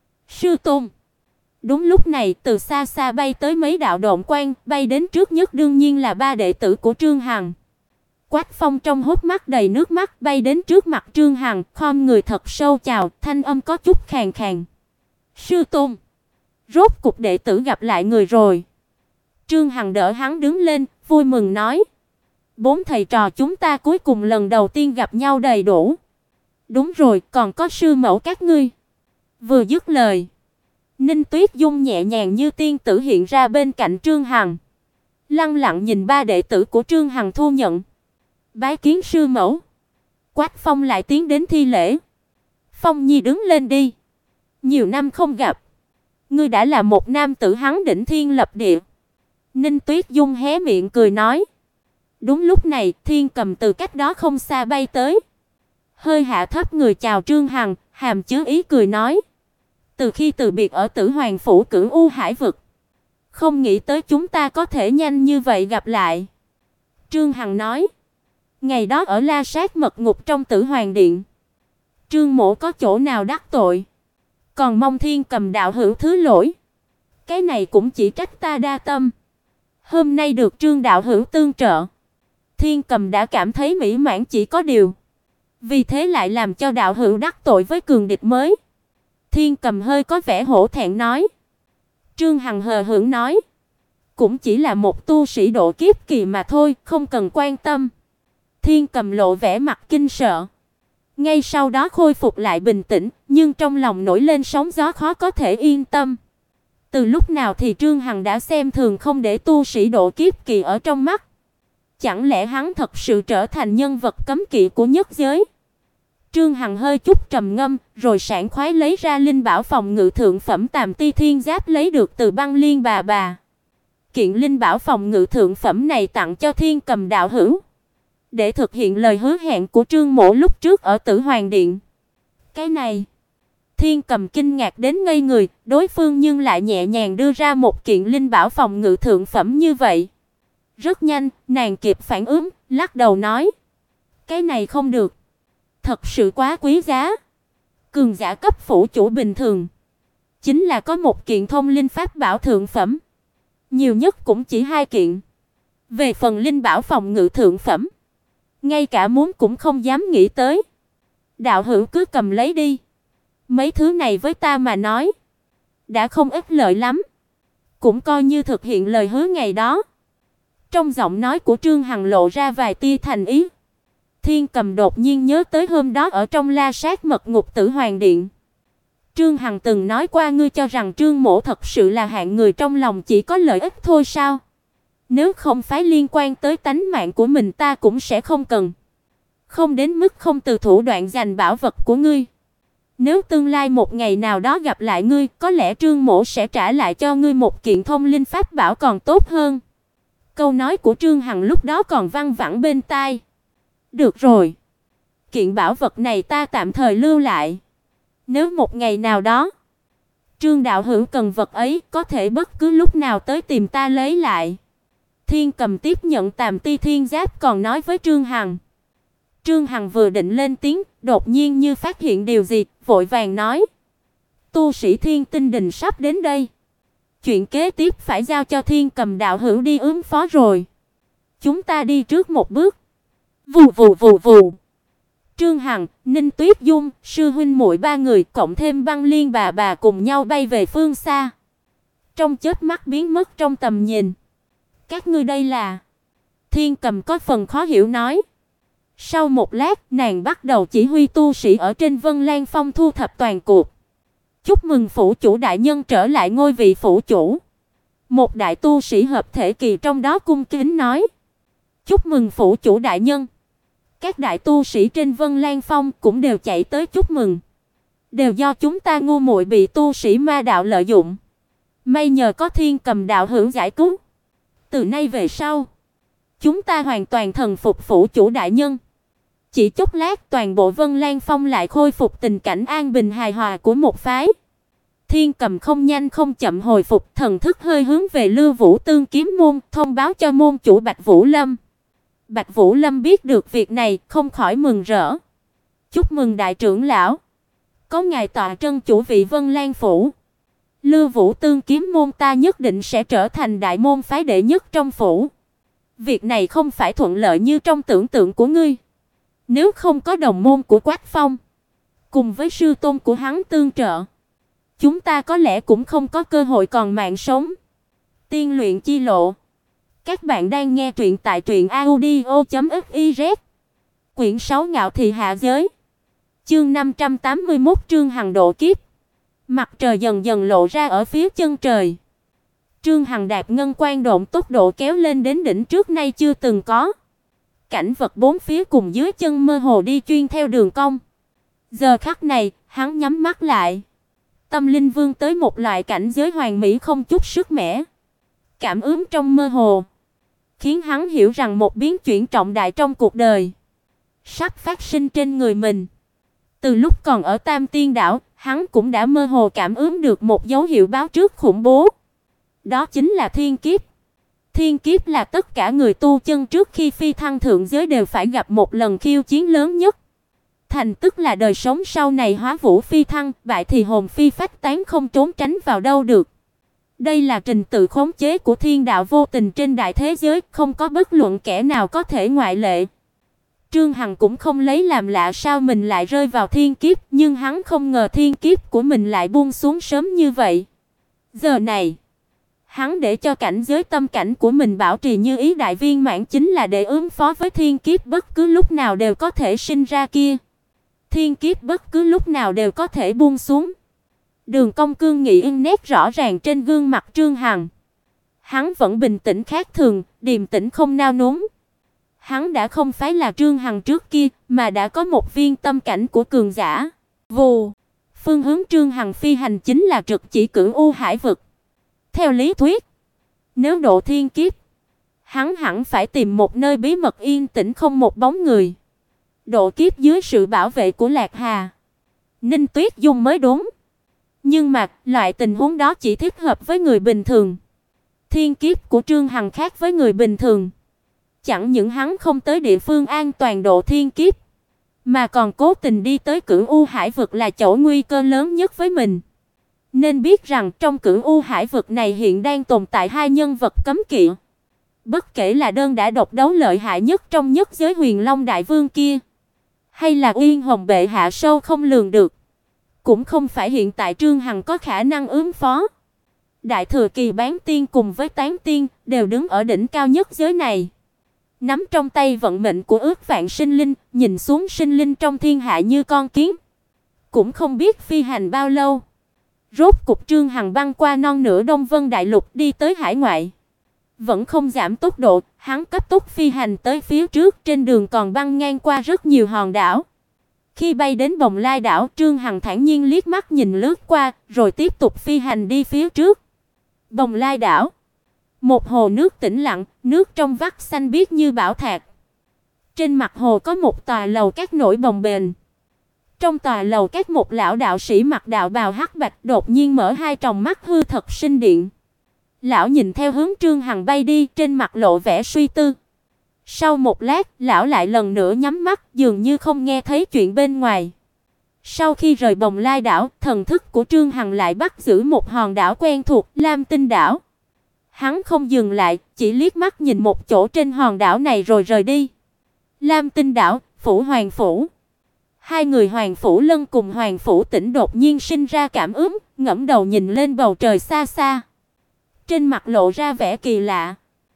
Sư Tôn. Đúng lúc này, từ xa xa bay tới mấy đạo độn quang, bay đến trước nhất đương nhiên là ba đệ tử của Trương Hằng. Quách Phong trong hốc mắt đầy nước mắt bay đến trước mặt Trương Hằng, khom người thật sâu chào, thanh âm có chút khàn khàn. Sư Tôn, rốt cục đệ tử gặp lại người rồi. Trương Hằng đỡ hắn đứng lên, vui mừng nói: "Bốn thầy trò chúng ta cuối cùng lần đầu tiên gặp nhau đầy đủ." "Đúng rồi, còn có sư mẫu các ngươi." Vừa dứt lời, Ninh Tuyết Dung nhẹ nhàng như tiên tử hiện ra bên cạnh Trương Hằng, lặng lặng nhìn ba đệ tử của Trương Hằng thu nhận. "Bái kiến sư mẫu." Quách Phong lại tiến đến thi lễ. "Phong Nhi đứng lên đi. Nhiều năm không gặp, ngươi đã là một nam tử hán đỉnh thiên lập địa." Ninh Tuyết Dung hé miệng cười nói. Đúng lúc này, Thiên Cầm từ cách đó không xa bay tới, hơi hạ thấp người chào Trương Hằng, hàm chứa ý cười nói: "Từ khi từ biệt ở Tử Hoàng phủ Cửu U Hải vực, không nghĩ tới chúng ta có thể nhanh như vậy gặp lại." Trương Hằng nói: "Ngày đó ở La Sát mật ngục trong Tử Hoàng điện, Trương Mỗ có chỗ nào đắc tội, còn mong Thiên Cầm đạo hữu thứ lỗi. Cái này cũng chỉ trách ta đa tâm. Hôm nay được Trương đạo hữu tương trợ, Thiên Cầm đã cảm thấy mỹ mãn, chỉ có điều vì thế lại làm cho đạo hữu đắc tội với cường địch mới." Thiên Cầm hơi có vẻ hổ thẹn nói. Trương Hằng hờ hững nói: "Cũng chỉ là một tu sĩ độ kiếp kỳ mà thôi, không cần quan tâm." Thiên Cầm lộ vẻ mặt kinh sợ, ngay sau đó khôi phục lại bình tĩnh, nhưng trong lòng nổi lên sóng gió khó có thể yên tâm. Từ lúc nào thì Trương Hằng đã xem thường không để tu sĩ độ kiếp kỳ ở trong mắt? Chẳng lẽ hắn thật sự trở thành nhân vật cấm kỵ của nhất giới? Trương Hằng hơi chút trầm ngâm, rồi sảng khoái lấy ra linh bảo phòng ngự thượng phẩm Tàm Ti Thiên Giáp lấy được từ Băng Liên bà. Kiện linh bảo phòng ngự thượng phẩm này tặng cho Thiên Cầm đạo hữu, để thực hiện lời hứa hẹn của Trương Mỗ lúc trước ở Tử Hoàng điện. Cái này, Thiên Cầm kinh ngạc đến ngây người, đối phương nhưng lại nhẹ nhàng đưa ra một kiện linh bảo phòng ngự thượng phẩm như vậy. Rất nhanh, nàng kịp phản ứng, lắc đầu nói: Cái này không được, thật sự quá quý giá. Cường giả cấp phủ chủ bình thường chính là có một kiện thông linh pháp bảo thượng phẩm, nhiều nhất cũng chỉ 2 kiện. Về phần linh bảo phòng ngự thượng phẩm, ngay cả muốn cũng không dám nghĩ tới. Đạo hữu cứ cầm lấy đi. Mấy thứ này với ta mà nói đã không ít lợi lắm, cũng coi như thực hiện lời hứa ngày đó. Trong giọng nói của Trương Hằng lộ ra vài tia thành ý. Thiên Cầm đột nhiên nhớ tới hôm đó ở trong La Sát Mật Ngục Tử Hoàng Điện. Trương Hằng từng nói qua, ngươi cho rằng Trương mỗ thật sự là hạng người trong lòng chỉ có lợi ích thôi sao? Nếu không phải liên quan tới tánh mạng của mình ta cũng sẽ không cần. Không đến mức không từ thủ đoạn giành bảo vật của ngươi. Nếu tương lai một ngày nào đó gặp lại ngươi, có lẽ Trương mỗ sẽ trả lại cho ngươi một kiện thông linh pháp bảo còn tốt hơn. Câu nói của Trương Hằng lúc đó còn văng vẳng bên tai. Được rồi, kiện bảo vật này ta tạm thời lưu lại. Nếu một ngày nào đó Trương đạo hữu cần vật ấy, có thể bất cứ lúc nào tới tìm ta lấy lại. Thiên Cầm tiếp nhận Tàm Ti Thiên Giáp còn nói với Trương Hằng. Trương Hằng vừa định lên tiếng, đột nhiên như phát hiện điều gì, vội vàng nói: Tu sĩ Thiên Tinh Đình sắp đến đây. Chuyện kế tiếp phải giao cho Thiên Cầm đạo hữu đi ứng phó rồi. Chúng ta đi trước một bước. Vù vù vù vù. Trương Hằng, Ninh Tuyết Dung, sư huynh muội 3 người cộng thêm Băng Liên bà cùng nhau bay về phương xa. Trong chớp mắt biến mất trong tầm nhìn. Các ngươi đây là? Thiên Cầm có phần khó hiểu nói. Sau một lát, nàng bắt đầu chỉ huy tu sĩ ở trên Vân Lan Phong thu thập toàn cuộc. Chúc mừng phủ chủ đại nhân trở lại ngôi vị phủ chủ. Một đại tu sĩ hợp thể kỳ trong đó cung kính nói. Chúc mừng phủ chủ đại nhân. Các đại tu sĩ trên Vân Lan Phong cũng đều chạy tới chúc mừng. Đều do chúng ta ngu muội bị tu sĩ ma đạo lợi dụng. May nhờ có Thiên Cầm đạo hữu giải cứu. Từ nay về sau, chúng ta hoàn toàn thần phục phủ chủ đại nhân. Chỉ chốc lát toàn bộ Vân Lan Phong lại khôi phục tình cảnh an bình hài hòa của một phái. Thiên Cầm không nhanh không chậm hồi phục, thần thức hơi hướng về Lưu Vũ Tương kiếm môn, thông báo cho môn chủ Bạch Vũ Lâm. Bạch Vũ Lâm biết được việc này, không khỏi mừng rỡ. Chúc mừng đại trưởng lão, có ngài tọa trấn chủ vị Vân Lan phủ, Lưu Vũ Tương kiếm môn ta nhất định sẽ trở thành đại môn phái đệ nhất trong phủ. Việc này không phải thuận lợi như trong tưởng tượng của ngươi. Nếu không có đồng môn của Quách Phong cùng với sư tôn của hắn tương trợ, chúng ta có lẽ cũng không có cơ hội còn mạng sống. Tiên luyện chi lộ. Các bạn đang nghe truyện tại truyệnaudio.fiz. Quyển 6 Ngạo thị hạ giới. Chương 581 Trương Hằng độ kiếp. Mặt trời dần dần lộ ra ở phía chân trời. Trương Hằng đạp ngân quan độn tốc độ kéo lên đến đỉnh trước nay chưa từng có. Cảnh vật bốn phía cùng dưới chân mơ hồ đi chuyên theo đường cong. Giờ khắc này, hắn nhắm mắt lại. Tâm linh vương tới một loại cảnh giới hoàn mỹ không chút sức mẻ. Cảm ứng trong mơ hồ khiến hắn hiểu rằng một biến chuyển trọng đại trong cuộc đời sắp phát sinh trên người mình. Từ lúc còn ở Tam Tiên đảo, hắn cũng đã mơ hồ cảm ứng được một dấu hiệu báo trước khủng bố. Đó chính là thiên kiếp. Thiên kiếp là tất cả người tu chân trước khi phi thăng thượng giới đều phải gặp một lần khiêu chiến lớn nhất. Thành tức là đời sống sau này hóa vũ phi thăng, bại thì hồn phi phách tán không trốn tránh vào đâu được. Đây là trình tự khống chế của thiên đạo vô tình trên đại thế giới, không có bất luận kẻ nào có thể ngoại lệ. Trương Hằng cũng không lấy làm lạ sao mình lại rơi vào thiên kiếp, nhưng hắn không ngờ thiên kiếp của mình lại buông xuống sớm như vậy. Giờ này, hắn để cho cảnh giới tâm cảnh của mình bảo trì như ý đại viên mãn chính là để ứng phó với thiên kiếp bất cứ lúc nào đều có thể sinh ra kia. Thiên kiếp bất cứ lúc nào đều có thể buông xuống. Đường cong cương nghị in nét rõ ràng trên gương mặt Trương Hằng. Hắn vẫn bình tĩnh khác thường, điềm tĩnh không nao núng. Hắn đã không phải là Trương Hằng trước kia, mà đã có một viên tâm cảnh của cường giả. Vù, phương hướng Trương Hằng phi hành chính là trực chỉ Cửu U Hải vực. Theo lý thuyết, nếu độ thiên kiếp, hắn hẳn phải tìm một nơi bí mật yên tĩnh không một bóng người, độ kiếp dưới sự bảo vệ của Lạc Hà, Ninh Tuyết Dung mới đúng. Nhưng mà, loại tình huống đó chỉ thích hợp với người bình thường. Thiên kiếp của Trương Hằng khác với người bình thường. Chẳng những hắn không tới địa phương an toàn độ thiên kiếp, mà còn cố tình đi tới Cửu U Hải vực là chỗ nguy cơ lớn nhất với mình. Nên biết rằng trong Cửu U Hải vực này hiện đang tồn tại hai nhân vật cấm kỵ. Bất kể là đơn đã độc đấu lợi hại nhất trong nhất giới Huyền Long Đại Vương kia, hay là Uyên Hồng bệ hạ sâu không lường được, cũng không phải hiện tại Trương Hằng có khả năng ứng phó. Đại thừa kỳ bán tiên cùng với tán tiên đều đứng ở đỉnh cao nhất giới này, nắm trong tay vận mệnh của ước vạn sinh linh, nhìn xuống sinh linh trong thiên hạ như con kiến. Cũng không biết phi hành bao lâu, rốt cục Trương Hằng băng qua non nửa Đông Vân Đại Lục đi tới hải ngoại. Vẫn không giảm tốc độ, hắn cấp tốc phi hành tới phía trước, trên đường còn băng ngang qua rất nhiều hòn đảo. Khi bay đến Bồng Lai đảo, Trương Hằng thản nhiên liếc mắt nhìn lướt qua, rồi tiếp tục phi hành đi phía trước. Bồng Lai đảo, một hồ nước tĩnh lặng, nước trong vắt xanh biếc như bảo thạch. Trên mặt hồ có một tòa lầu cát nổi bồng bềnh. Trong tòa lầu cát, một lão đạo sĩ mặc đạo bào hắc bạch đột nhiên mở hai tròng mắt hư thật sinh điện. Lão nhìn theo hướng Trương Hằng bay đi, trên mặt lộ vẻ suy tư. Sau một lát, lão lại lần nữa nhắm mắt, dường như không nghe thấy chuyện bên ngoài. Sau khi rời Bồng Lai đảo, thần thức của Trương Hằng lại bắt giữ một hòn đảo quen thuộc, Lam Tinh đảo. Hắn không dừng lại, chỉ liếc mắt nhìn một chỗ trên hòn đảo này rồi rời đi. Lam Tinh đảo, Phủ Hoàng phủ. Hai người Hoàng phủ Lân cùng Hoàng phủ Tĩnh đột nhiên sinh ra cảm ứng, ngẩng đầu nhìn lên bầu trời xa xa. Trên mặt lộ ra vẻ kỳ lạ.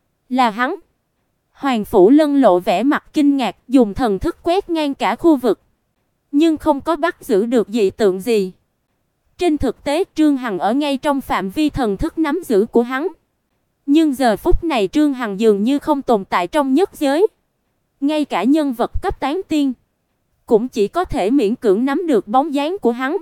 Là hắn. Hoàng phủ Lân lộ vẻ mặt kinh ngạc, dùng thần thức quét ngang cả khu vực, nhưng không có bắt giữ được dị tượng gì. Trên thực tế, Trương Hằng ở ngay trong phạm vi thần thức nắm giữ của hắn. Nhưng giờ phút này Trương Hằng dường như không tồn tại trong nhất giới. Ngay cả nhân vật cấp tán tiên cũng chỉ có thể miễn cưỡng nắm được bóng dáng của hắn.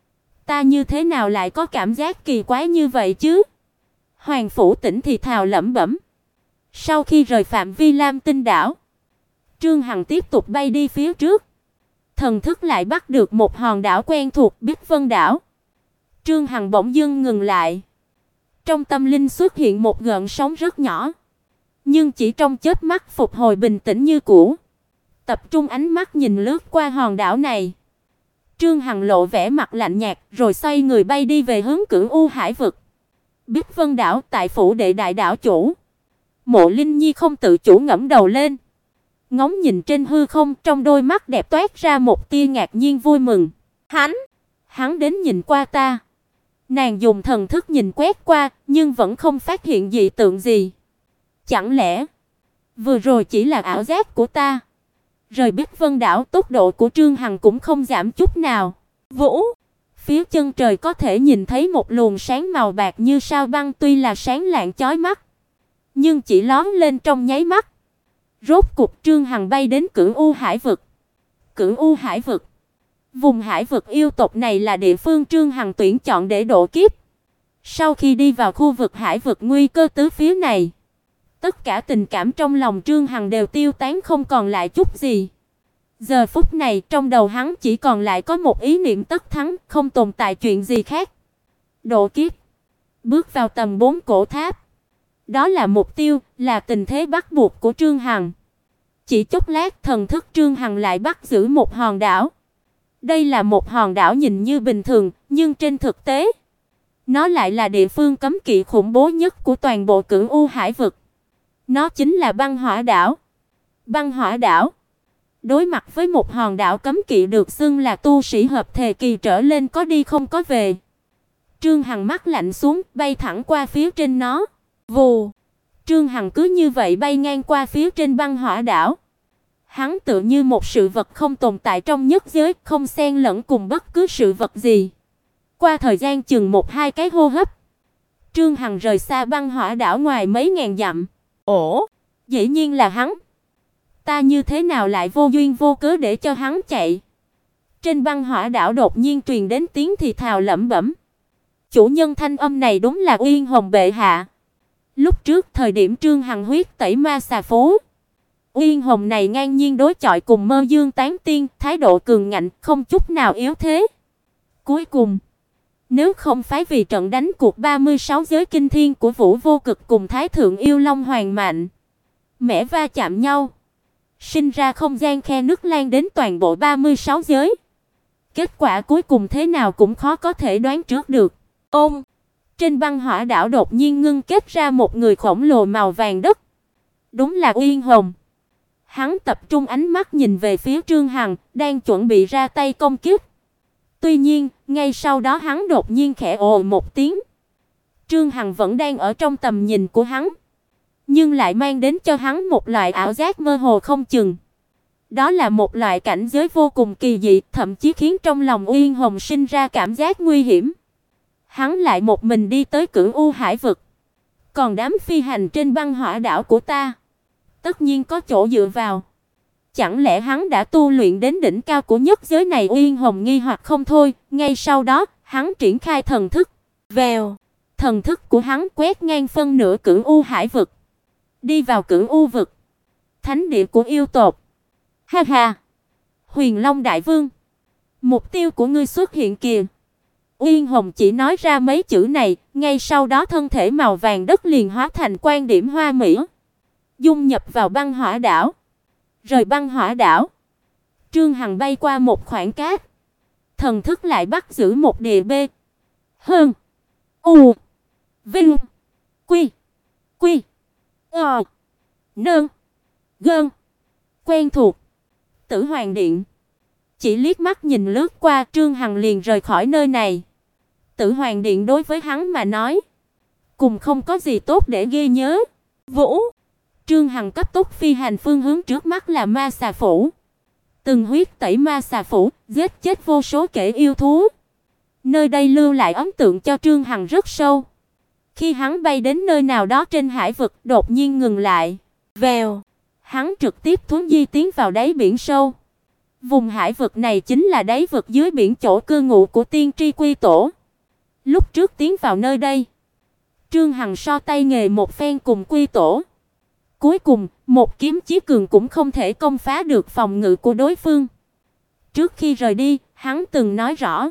Ta như thế nào lại có cảm giác kỳ quái như vậy chứ? Hoàng phủ Tĩnh thì thào lẩm bẩm. Sau khi rời phạm vi Lam Tinh đảo, Trương Hằng tiếp tục bay đi phía trước. Thần thức lại bắt được một hòn đảo quen thuộc, Bích Vân đảo. Trương Hằng bỗng dưng ngừng lại. Trong tâm linh xuất hiện một gợn sóng rất nhỏ, nhưng chỉ trong chớp mắt phục hồi bình tĩnh như cũ. Tập trung ánh mắt nhìn lướt qua hòn đảo này, Trương Hằng lộ vẻ mặt lạnh nhạt, rồi xoay người bay đi về hướng Cửu U Hải vực. Bích Vân đảo, tại phủ đệ đại đảo chủ. Mộ Linh Nhi không tự chủ ngẩng đầu lên, ngóng nhìn trên hư không, trong đôi mắt đẹp toát ra một tia ngạc nhiên vui mừng. Hắn đến nhìn qua ta. Nàng dùng thần thức nhìn quét qua, nhưng vẫn không phát hiện dị tượng gì. Chẳng lẽ vừa rồi chỉ là ảo giác của ta? Rời Bích Vân đảo, tốc độ của Trương Hằng cũng không giảm chút nào. Vũ, phía chân trời có thể nhìn thấy một luồng sáng màu bạc như sao băng, tuy là sáng lạng chói mắt, nhưng chỉ lóe lên trong nháy mắt. Rốt cục Trương Hằng bay đến Cửu U Hải vực. Cửu U Hải vực, vùng hải vực yêu tộc này là địa phương Trương Hằng tuyển chọn để độ kiếp. Sau khi đi vào khu vực hải vực nguy cơ tứ phía này, tất cả tình cảm trong lòng Trương Hằng đều tiêu tán không còn lại chút gì. Giờ phút này trong đầu hắn chỉ còn lại có một ý niệm tất thắng, không tồn tại chuyện gì khác. Độ kiếp, bước vào tầng 4 cổ tháp. Đó là mục tiêu, là tình thế bắt buộc của Trương Hằng. Chỉ chốc lát, thần thức Trương Hằng lại bắt giữ một hòn đảo. Đây là một hòn đảo nhìn như bình thường, nhưng trên thực tế, nó lại là địa phương cấm kỵ khủng bố nhất của toàn bộ Cửu U Hải vực. Nó chính là Băng Hỏa đảo. Băng Hỏa đảo, đối mặt với một hòn đảo cấm kỵ được xưng là tu sĩ hợp thể kỳ trở lên có đi không có về. Trương Hằng mắt lạnh xuống, bay thẳng qua phía trên nó. Vù, Trương Hằng cứ như vậy bay ngang qua phía trên Băng Hỏa đảo. Hắn tựa như một sự vật không tồn tại trong nhất giới, không xen lẫn cùng bất cứ sự vật gì. Qua thời gian chừng 1-2 cái hô hấp, Trương Hằng rời xa Băng Hỏa đảo ngoài mấy ngàn dặm. Ồ, dĩ nhiên là hắn. Ta như thế nào lại vô duyên vô cớ để cho hắn chạy? Trên Băng Hỏa đảo đột nhiên truyền đến tiếng thì thào lẩm bẩm. Chủ nhân thanh âm này đúng là Uyên Hồng bệ hạ. Lúc trước thời điểm Trương Hằng huyết tẩy ma xà phố, Uyên Hồng này ngang nhiên đối chọi cùng Mơ Dương tán tiên, thái độ cường ngạnh, không chút nào yếu thế. Cuối cùng, nếu không phải vì trận đánh cuộc 36 giới kinh thiên của Vũ Vô Cực cùng Thái thượng Yêu Long Hoàng Mạnh, mẻ va chạm nhau, sinh ra không gian khe nứt lan đến toàn bộ 36 giới. Kết quả cuối cùng thế nào cũng khó có thể đoán trước được. Ôm, trên băng hỏa đảo đột nhiên ngưng kết ra một người khổng lồ màu vàng đất. Đúng là Uyên Hồng. Hắn tập trung ánh mắt nhìn về phía Trương Hằng, đang chuẩn bị ra tay công kích. Tuy nhiên, ngay sau đó hắn đột nhiên khẽ ồ một tiếng. Trương Hằng vẫn đang ở trong tầm nhìn của hắn, nhưng lại mang đến cho hắn một loại ảo giác mơ hồ không chừng. Đó là một loại cảnh giới vô cùng kỳ dị, thậm chí khiến trong lòng Uyên Hồng sinh ra cảm giác nguy hiểm. Hắn lại một mình đi tới Cửu U Hải vực, còn đám phi hành trên băng hỏa đảo của ta tất nhiên có chỗ dựa vào. Chẳng lẽ hắn đã tu luyện đến đỉnh cao của nhất giới này? Uyên Hồng nghi hoặc không thôi, ngay sau đó, hắn triển khai thần thức. Vèo, thần thức của hắn quét ngang phân nửa Cửu U Hải vực, đi vào Cửu U vực, thánh địa của yêu tộc. Ha ha, Huyền Long đại vương, mục tiêu của ngươi xuất hiện kìa. Uyên Hồng chỉ nói ra mấy chữ này, ngay sau đó thân thể màu vàng đất liền hóa thành quan điểm hoa mỹ, dung nhập vào băng hỏa đảo. Rời băng hỏa đảo, Trương Hằng bay qua một khoảng cát, thần thức lại bắt giữ một địa B. Hơn. U. Vinh. Quy. Quy. Ờ. Nương. Gơn. Quen thuộc. Tử Hoàng Điện. Chỉ liếc mắt nhìn lướt qua, Trương Hằng liền rời khỏi nơi này. Tử Hoàng Điện đối với hắn mà nói, cùng không có gì tốt để ghi nhớ. Vũ. Trương Hằng cấp tốc phi hành, phương hướng trước mắt là Ma Xà Phủ. Từng huyết tẩy Ma Xà Phủ, giết chết vô số kẻ yêu thú. Nơi đây lưu lại ấn tượng cho Trương Hằng rất sâu. Khi hắn bay đến nơi nào đó trên hải vực, đột nhiên ngừng lại. Vèo, hắn trực tiếp thuấn di tiến vào đáy biển sâu. Vùng hải vực này chính là đáy vực dưới biển, chỗ cư ngụ của tiên tri quy tổ. Lúc trước tiến vào nơi đây, Trương Hằng so tay nghề một phen cùng quy tổ. Cuối cùng, một kiếm chí cường cũng không thể công phá được phòng ngự của đối phương. Trước khi rời đi, hắn từng nói rõ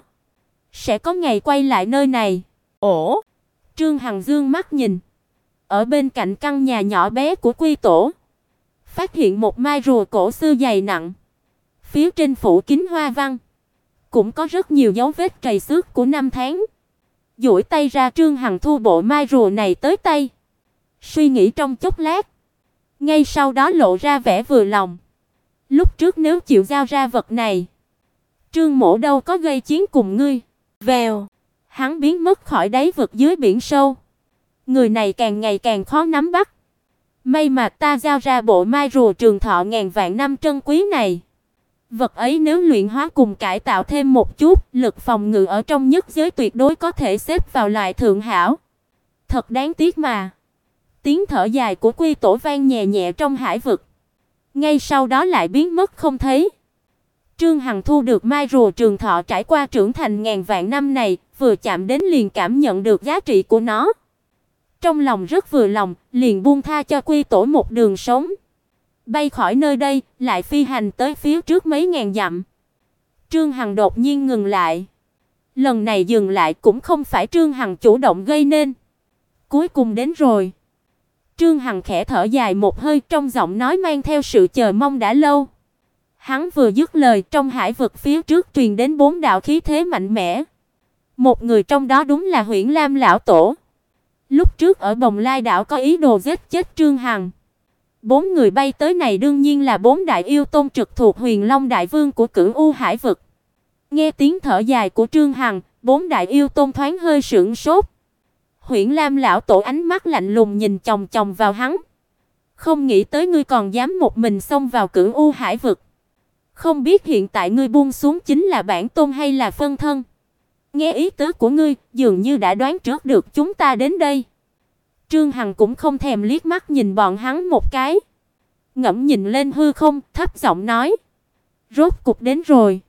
sẽ có ngày quay lại nơi này. Ồ, Trương Hằng dương mắt nhìn, ở bên cạnh căn nhà nhỏ bé của quy tổ, phát hiện một mai rùa cổ xưa dày nặng, phía trên phủ kín hoa văn, cũng có rất nhiều dấu vết trầy xước của năm tháng. Duỗi tay ra, Trương Hằng thu bộ mai rùa này tới tay, suy nghĩ trong chốc lát, ngay sau đó lộ ra vẻ vừa lòng. Lúc trước nếu chịu giao ra vật này, Trương Mỗ đâu có gây chiến cùng ngươi. Vèo, hắn biến mất khỏi đáy vực dưới biển sâu. Người này càng ngày càng khó nắm bắt. May mà ta giao ra bộ mai rùa trường thọ ngàn vạn năm trân quý này. Vật ấy nếu luyện hóa cùng cải tạo thêm một chút, lực phòng ngự ở trong nhất giới tuyệt đối có thể xếp vào loại thượng hảo. Thật đáng tiếc mà. Tiếng thở dài của quy tổ vang nhẹ nhẹ trong hải vực, ngay sau đó lại biến mất không thấy. Trương Hằng thu được mai rùa trường thọ trải qua trưởng thành ngàn vạn năm này, vừa chạm đến liền cảm nhận được giá trị của nó. Trong lòng rất vừa lòng, liền buông tha cho quy tổ một đường sống. Bay khỏi nơi đây, lại phi hành tới phía trước mấy ngàn dặm. Trương Hằng đột nhiên ngừng lại. Lần này dừng lại cũng không phải Trương Hằng chủ động gây nên. Cuối cùng đến rồi. Trương Hằng khẽ thở dài một hơi, trong giọng nói mang theo sự chờ mong đã lâu. Hắn vừa dứt lời, trong hải vực phía trước truyền đến 4 đạo khí thế mạnh mẽ. Một người trong đó đúng là Huyễn Lam lão tổ. Lúc trước ở Bồng Lai đảo có ý đồ giết chết Trương Hằng. 4 người bay tới này đương nhiên là 4 đại yêu tôn trực thuộc Huyền Long đại vương của Cửu U Hải vực. Nghe tiếng thở dài của Trương Hằng, 4 đại yêu tôn thoáng hơi sững sốt. Huyễn Lam lão tổ ánh mắt lạnh lùng nhìn chòng chòng vào hắn. Không nghĩ tới ngươi còn dám một mình xông vào Cửu U Hải vực. Không biết hiện tại ngươi buông xuống chính là bản tôn hay là phân thân? Nghe ý tứ của ngươi, dường như đã đoán trước được chúng ta đến đây. Trương Hằng cũng không thèm liếc mắt nhìn bọn hắn một cái, ngẫm nhìn lên hư không, thấp giọng nói: "Rốt cục đến rồi."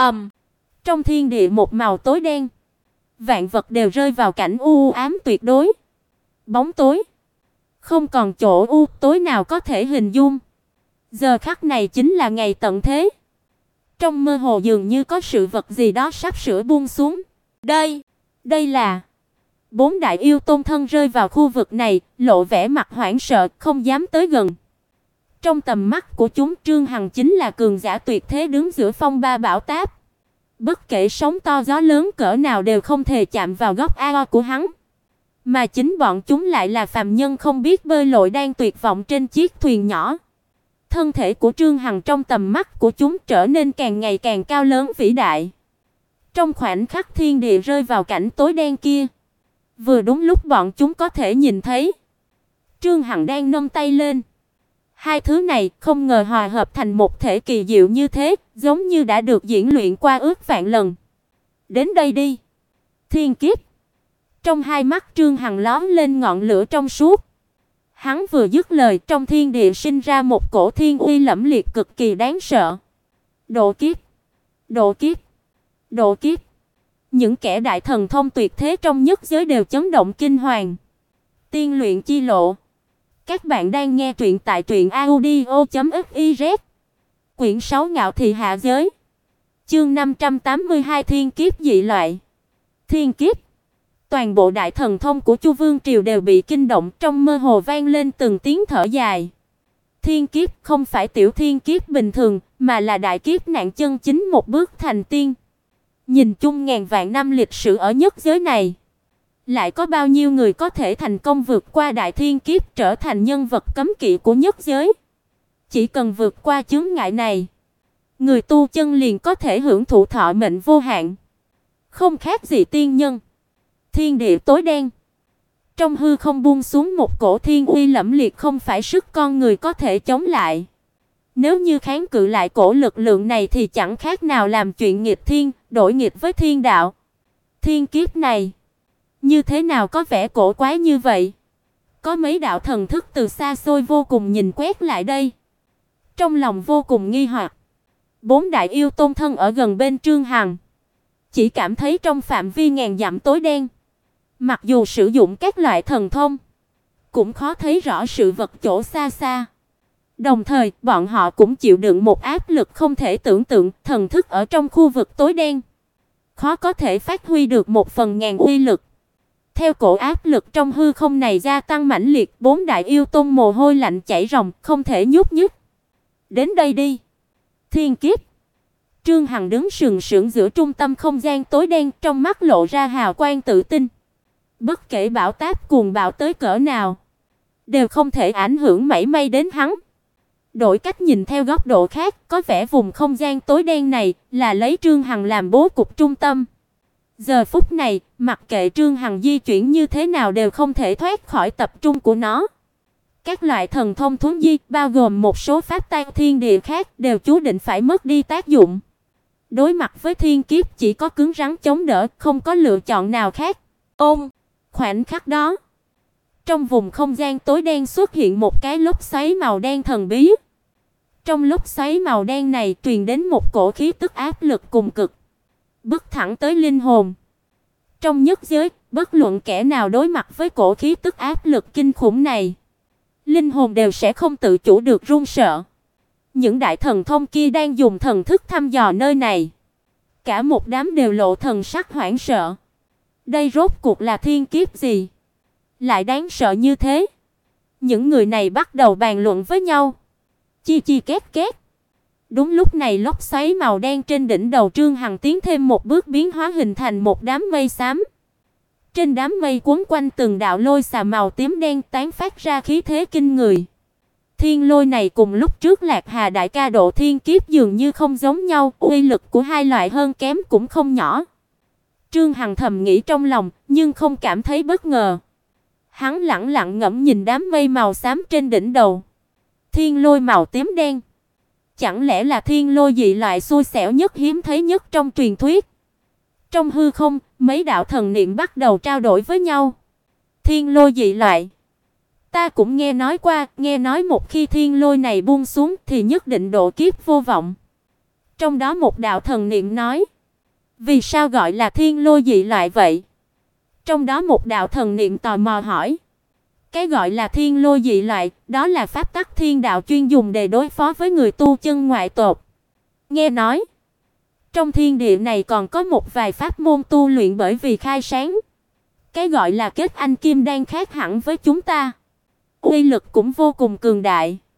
Trong thiên địa một màu tối đen, vạn vật đều rơi vào cảnh u ám tuyệt đối. Bóng tối, không còn chỗ u tối nào có thể hình dung. Giờ khắc này chính là ngày tận thế. Trong mơ hồ dường như có sự vật gì đó sắp sửa buông xuống. Đây là 4 đại yêu tôn thân rơi vào khu vực này, lộ vẻ mặt hoảng sợ, không dám tới gần. Trong tầm mắt của chúng, Trương Hằng chính là cường giả tuyệt thế đứng giữa phong ba bão táp. Bất kể sóng to gió lớn cỡ nào đều không thể chạm vào góc ao của hắn. Mà chính bọn chúng lại là phàm nhân không biết bơi lội đang tuyệt vọng trên chiếc thuyền nhỏ. Thân thể của Trương Hằng trong tầm mắt của chúng trở nên càng ngày càng cao lớn vĩ đại. Trong khoảnh khắc thiên địa rơi vào cảnh tối đen kia, vừa đúng lúc bọn chúng có thể nhìn thấy Trương Hằng đang nâng tay lên. Hai thứ này không ngờ hòa hợp thành một thể kỳ diệu như thế, giống như đã được diễn luyện qua ước vạn lần. Đến đây đi, thiên kiếp. Trong hai mắt Trương Hằng lóe lên ngọn lửa trong suốt. Hắn vừa dứt lời, trong thiên địa sinh ra một cổ thiên uy lẫm liệt cực kỳ đáng sợ. Độ kiếp, độ kiếp, độ kiếp. Những kẻ đại thần thông tuyệt thế trong nhất giới đều chấn động kinh hoàng. Tiên luyện chi lộ. Các bạn đang nghe truyện tại truyệnaudio.fiz. Quyển 6 Ngạo thị hạ giới. Chương 582 Thiên kiếp dị loại. Thiên kiếp. Toàn bộ đại thần thông của Chu Vương triều đều bị kinh động, trong mơ hồ vang lên từng tiếng thở dài. Thiên kiếp không phải tiểu thiên kiếp bình thường, mà là đại kiếp nạn chân chính một bước thành tiên. Nhìn chung ngàn vạn năm lịch sử ở nhất giới này, lại có bao nhiêu người có thể thành công vượt qua đại thiên kiếp trở thành nhân vật cấm kỵ của nhất giới. Chỉ cần vượt qua chướng ngại này, người tu chân liền có thể hưởng thụ thọ mệnh vô hạn, không khác gì tiên nhân. Thiên địa tối đen, trong hư không buông xuống một cổ thiên uy lẫm liệt không phải sức con người có thể chống lại. Nếu như kháng cự lại cổ lực lượng này thì chẳng khác nào làm chuyện nghịch thiên, đổi nghịch với thiên đạo. Thiên kiếp này như thế nào có vẻ cổ quái như vậy? Có mấy đạo thần thức từ xa xôi vô cùng nhìn quét lại đây. Trong lòng vô cùng nghi hoặc. Bốn đại yêu tôn thân ở gần bên Trương Hằng, chỉ cảm thấy trong phạm vi ngàn dặm tối đen. Mặc dù sử dụng các loại thần thông, cũng khó thấy rõ sự vật chỗ xa xa. Đồng thời, bọn họ cũng chịu đựng một áp lực không thể tưởng tượng, thần thức ở trong khu vực tối đen khó có thể phát huy được một phần ngàn uy lực. Theo cổ áp lực trong hư không này gia tăng mãnh liệt, bốn đại yêu tôn mồ hôi lạnh chảy ròng, không thể nhúc nhích. Đến đây đi, thiên kiếp. Trương Hằng đứng sừng sững giữa trung tâm không gian tối đen, trong mắt lộ ra hào quang tự tin. Bất kể bão táp cuồng bạo tới cỡ nào, đều không thể ảnh hưởng mảy may đến hắn. Đổi cách nhìn theo góc độ khác, có vẻ vùng không gian tối đen này là lấy Trương Hằng làm bố cục trung tâm. Giờ phút này, mặc kệ Trương Hằng di chuyển như thế nào đều không thể thoát khỏi tập trung của nó. Các loại thần thông thuấn di, bao gồm một số pháp tắc thiên địa khác, đều chú định phải mất đi tác dụng. Đối mặt với thiên kiếp chỉ có cứng rắn chống đỡ, không có lựa chọn nào khác. Khoảnh khắc đó, trong vùng không gian tối đen xuất hiện một cái lốc xoáy màu đen thần bí. Trong lốc xoáy màu đen này truyền đến một cổ khí tức áp lực cùng cực, bước thẳng tới linh hồn. Trong nhất giới, bất luận kẻ nào đối mặt với cổ khí tức áp lực kinh khủng này, linh hồn đều sẽ không tự chủ được run sợ. Những đại thần thông kia đang dùng thần thức thăm dò nơi này, cả một đám đều lộ thần sắc hoảng sợ. Đây rốt cuộc là thiên kiếp gì? Lại đáng sợ như thế? Những người này bắt đầu bàn luận với nhau. Chi chi két két. Đúng lúc này lốc xoáy màu đen trên đỉnh đầu Trương Hằng tiến thêm một bước biến hóa hình thành một đám mây xám. Trên đám mây quấn quanh từng đạo lôi xà màu tím đen tán phát ra khí thế kinh người. Thiên lôi này cùng lúc trước Lạc Hà đại ca độ thiên kiếp dường như không giống nhau, uy lực của hai loại hơn kém cũng không nhỏ. Trương Hằng thầm nghĩ trong lòng, nhưng không cảm thấy bất ngờ. Hắn lẳng lặng ngẫm nhìn đám mây màu xám trên đỉnh đầu. Thiên lôi màu tím đen, chẳng lẽ là thiên lôi dị loại xui xẻo nhất hiếm thấy nhất trong truyền thuyết? Trong hư không, mấy đạo thần niệm bắt đầu trao đổi với nhau. Thiên lôi dị loại, ta cũng nghe nói qua, nghe nói một khi thiên lôi này buông xuống thì nhất định độ kiếp vô vọng. Trong đó một đạo thần niệm nói, vì sao gọi là thiên lôi dị loại vậy? Trong đó một đạo thần niệm tò mò hỏi, cái gọi là thiên lôi dị loại, đó là pháp tắc thiên đạo chuyên dùng để đối phó với người tu chân ngoại tộc. Nghe nói, trong thiên địa này còn có một vài pháp môn tu luyện bởi vì khai sáng. Cái gọi là kết anh kim đan khác hẳn với chúng ta, uy lực cũng vô cùng cường đại.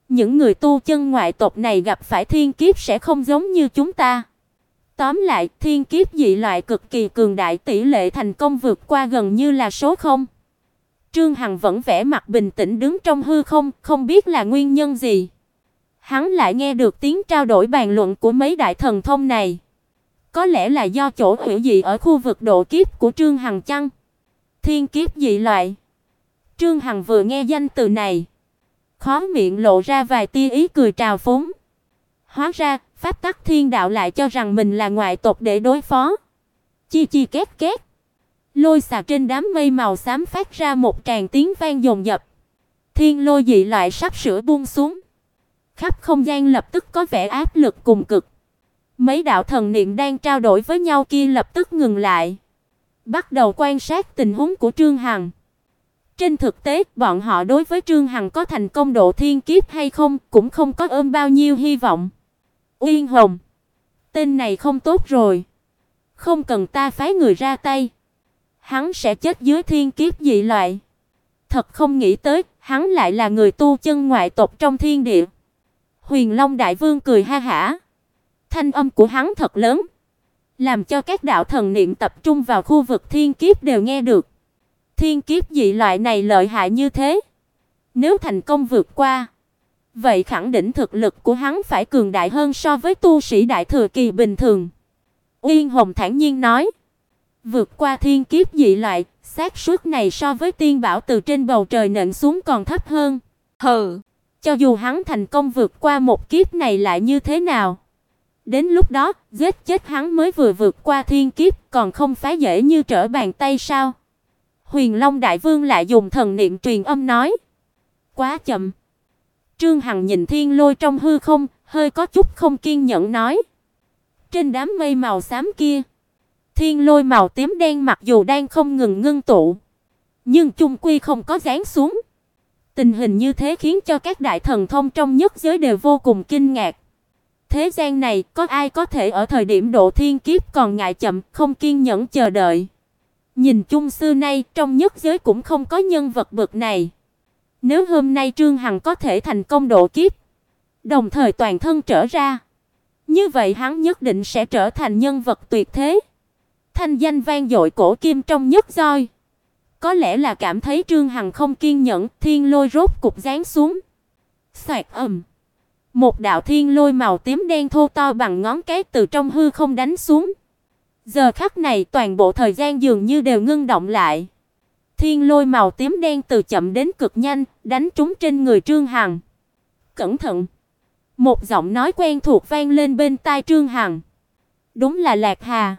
Những người tu chân ngoại tộc này gặp phải thiên kiếp sẽ không giống như chúng ta. Tóm lại, thiên kiếp dị loại cực kỳ cường đại, tỷ lệ thành công vượt qua gần như là số 0. Trương Hằng vẫn vẻ mặt bình tĩnh đứng trong hư không, không biết là nguyên nhân gì. Hắn lại nghe được tiếng trao đổi bàn luận của mấy đại thần thông này. Có lẽ là do chỗ hủy dị ở khu vực độ kiếp của Trương Hằng chăng? Thiên kiếp dị loại. Trương Hằng vừa nghe danh từ này, khóe miệng lộ ra vài tia ý cười trào phúng. Hóa ra, pháp tắc thiên đạo lại cho rằng mình là ngoại tộc để đối phó. Chi chi két két. Lôi xà trên đám mây màu xám phát ra một tràng tiếng vang dồn dập. Thiên lôi dị loại sắp sửa buông xuống. Khắp không gian lập tức có vẻ áp lực cùng cực. Mấy đạo thần niệm đang trao đổi với nhau kia lập tức ngừng lại, bắt đầu quan sát tình huống của Trương Hằng. Trên thực tế, bọn họ đối với Trương Hằng có thành công độ thiên kiếp hay không cũng không có ôm bao nhiêu hy vọng. Uyên Hồng, tên này không tốt rồi. Không cần ta phái người ra tay, hắn sẽ chết dưới thiên kiếp dị loại. Thật không nghĩ tới, hắn lại là người tu chân ngoại tộc trong thiên địa. Huyền Long Đại Vương cười ha hả. Thanh âm của hắn thật lớn, làm cho các đạo thần niệm tập trung vào khu vực thiên kiếp đều nghe được. Thiên kiếp dị loại này lợi hại như thế, nếu thành công vượt qua, vậy khẳng định thực lực của hắn phải cường đại hơn so với tu sĩ đại thừa kỳ bình thường. Uyên Hồng thản nhiên nói, vượt qua thiên kiếp dị loại, xác suất này so với tiên bảo từ trên bầu trời nện xuống còn thấp hơn. Hừ, cho dù hắn thành công vượt qua một kiếp này lại như thế nào? Đến lúc đó, giết chết hắn mới vừa vượt qua thiên kiếp, còn không phải dễ như trở bàn tay sao? Huyền Long Đại Vương lại dùng thần niệm truyền âm nói. Quá chậm. Trương Hằng nhìn thiên lôi trong hư không, hơi có chút không kiên nhẫn nói. Trên đám mây màu xám kia, thiên lôi màu tím đen mặc dù đang không ngừng ngưng tụ, nhưng chung quy không có giáng xuống. Tình hình như thế khiến cho các đại thần thông trong nhất giới đều vô cùng kinh ngạc. Thế gian này có ai có thể ở thời điểm độ thiên kiếp còn ngại chậm, không kiên nhẫn chờ đợi. Nhìn chung xưa nay trong nhất giới cũng không có nhân vật bậc này. Nếu hôm nay Trương Hằng có thể thành công độ kiếp, đồng thời toàn thân trở ra, như vậy hắn nhất định sẽ trở thành nhân vật tuyệt thế. Thanh danh vang dội cổ kim trong nhất gioi. Có lẽ là cảm thấy Trương Hằng không kiên nhẫn, thiên lôi rốt cục giáng xuống. Xoẹt ầm. Một đạo thiên lôi màu tím đen thô to bằng ngón cái từ trong hư không đánh xuống. Giờ khắc này toàn bộ thời gian dường như đều ngưng động lại. Thiên lôi màu tím đen từ chậm đến cực nhanh, đánh trúng trên người Trương Hằng. Cẩn thận! Một giọng nói quen thuộc vang lên bên tai Trương Hằng. Đúng là Lạc Hà.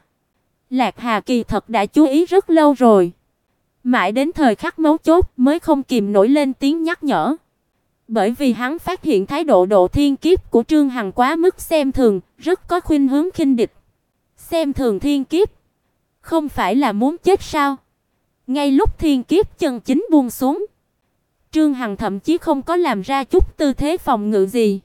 Lạc Hà kỳ thật đã chú ý rất lâu rồi. Mãi đến thời khắc mấu chốt mới không kìm nổi lên tiếng nhắc nhở. Bởi vì hắn phát hiện thái độ độ thiên kiếp của Trương Hằng quá mức xem thường, rất có khuynh hướng khinh địch. Xem thường thiên kiếp, không phải là muốn chết sao? Ngay lúc thiên kiếp chân chính buông xuống, Trương Hằng thậm chí không có làm ra chút tư thế phòng ngự gì.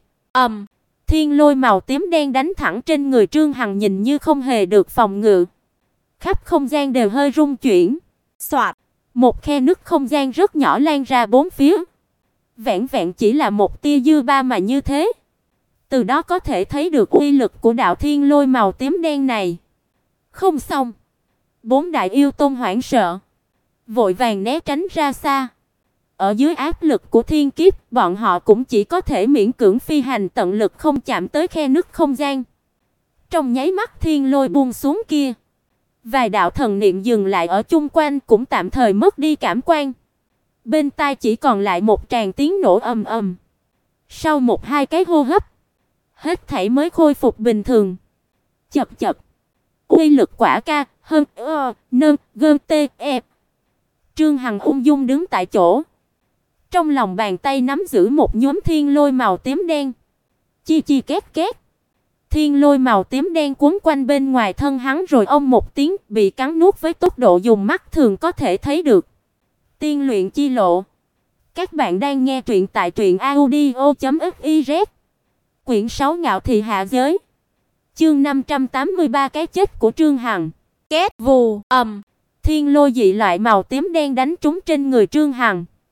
Thiên lôi màu tím đen đánh thẳng trên người Trương Hằng nhìn như không hề được phòng ngự. Khắp không gian đều hơi rung chuyển. Soạt, một khe nứt không gian rất nhỏ lan ra bốn phía. Vẹn vẹn chỉ là một tia dư ba mà như thế. Từ đó có thể thấy được uy lực của đạo thiên lôi màu tím đen này. Không xong. Bốn đại yêu tôn hoảng sợ, vội vàng né tránh ra xa. Ở dưới áp lực của thiên kiếp, bọn họ cũng chỉ có thể miễn cưỡng phi hành tận lực không chạm tới khe nứt không gian. Trong nháy mắt thiên lôi buông xuống kia, vài đạo thần niệm dừng lại ở chung quanh cũng tạm thời mất đi cảm quan. Bên tai chỉ còn lại một tràng tiếng nổ ầm ầm. Sau một hai cái hô hấp, hết thảy mới khôi phục bình thường. Chập chập. Uy lực quả ca, hơn nâng gơn tê ép. Trương Hằng ung dung đứng tại chỗ, trong lòng bàn tay nắm giữ một nhóm thiên lôi màu tím đen. Chi chi két két. Thiên lôi màu tím đen cuốn quanh bên ngoài thân hắn rồi ông một tiếng bị cắn nuốt với tốc độ dùng mắt thường có thể thấy được. Tiên luyện chi lộ. Các bạn đang nghe truyện tại truyệnaudio.fiz. Quyển 6 Ngạo thị hạ giới. Chương 583 cái chết của Trương Hằng. Két vù ầm. Thiên lôi dị loại màu tím đen đánh trúng trên người Trương Hằng.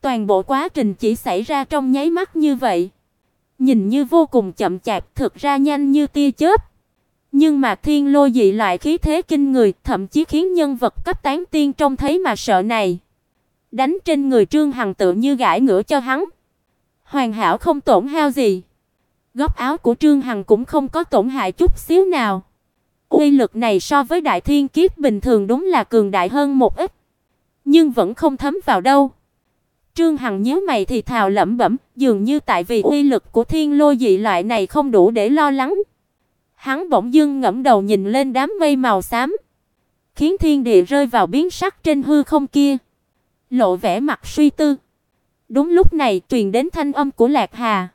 Toàn bộ quá trình chỉ xảy ra trong nháy mắt như vậy, nhìn như vô cùng chậm chạp, thực ra nhanh như tia chớp. Nhưng mà thiên lôi dị loại khí thế kinh người, thậm chí khiến nhân vật cấp tán tiên trông thấy mà sợ này. Đánh trên người Trương Hằng tự như gãi ngửa cho hắn. Hoàn hảo không tổn hao gì. Góc áo của Trương Hằng cũng không có tổn hại chút xíu nào. Uy lực này so với đại thiên kiếp bình thường đúng là cường đại hơn một ít, nhưng vẫn không thấm vào đâu. Trương Hằng nhíu mày thì thào lẩm bẩm, dường như tại vì uy lực của thiên lôi dị loại này không đủ để lo lắng. Hắn bỗng dưng ngẩng đầu nhìn lên đám mây màu xám, khiến thiên địa rơi vào biến sắc trên hư không kia, lộ vẻ mặt suy tư. Đúng lúc này truyền đến thanh âm của Lạc Hà.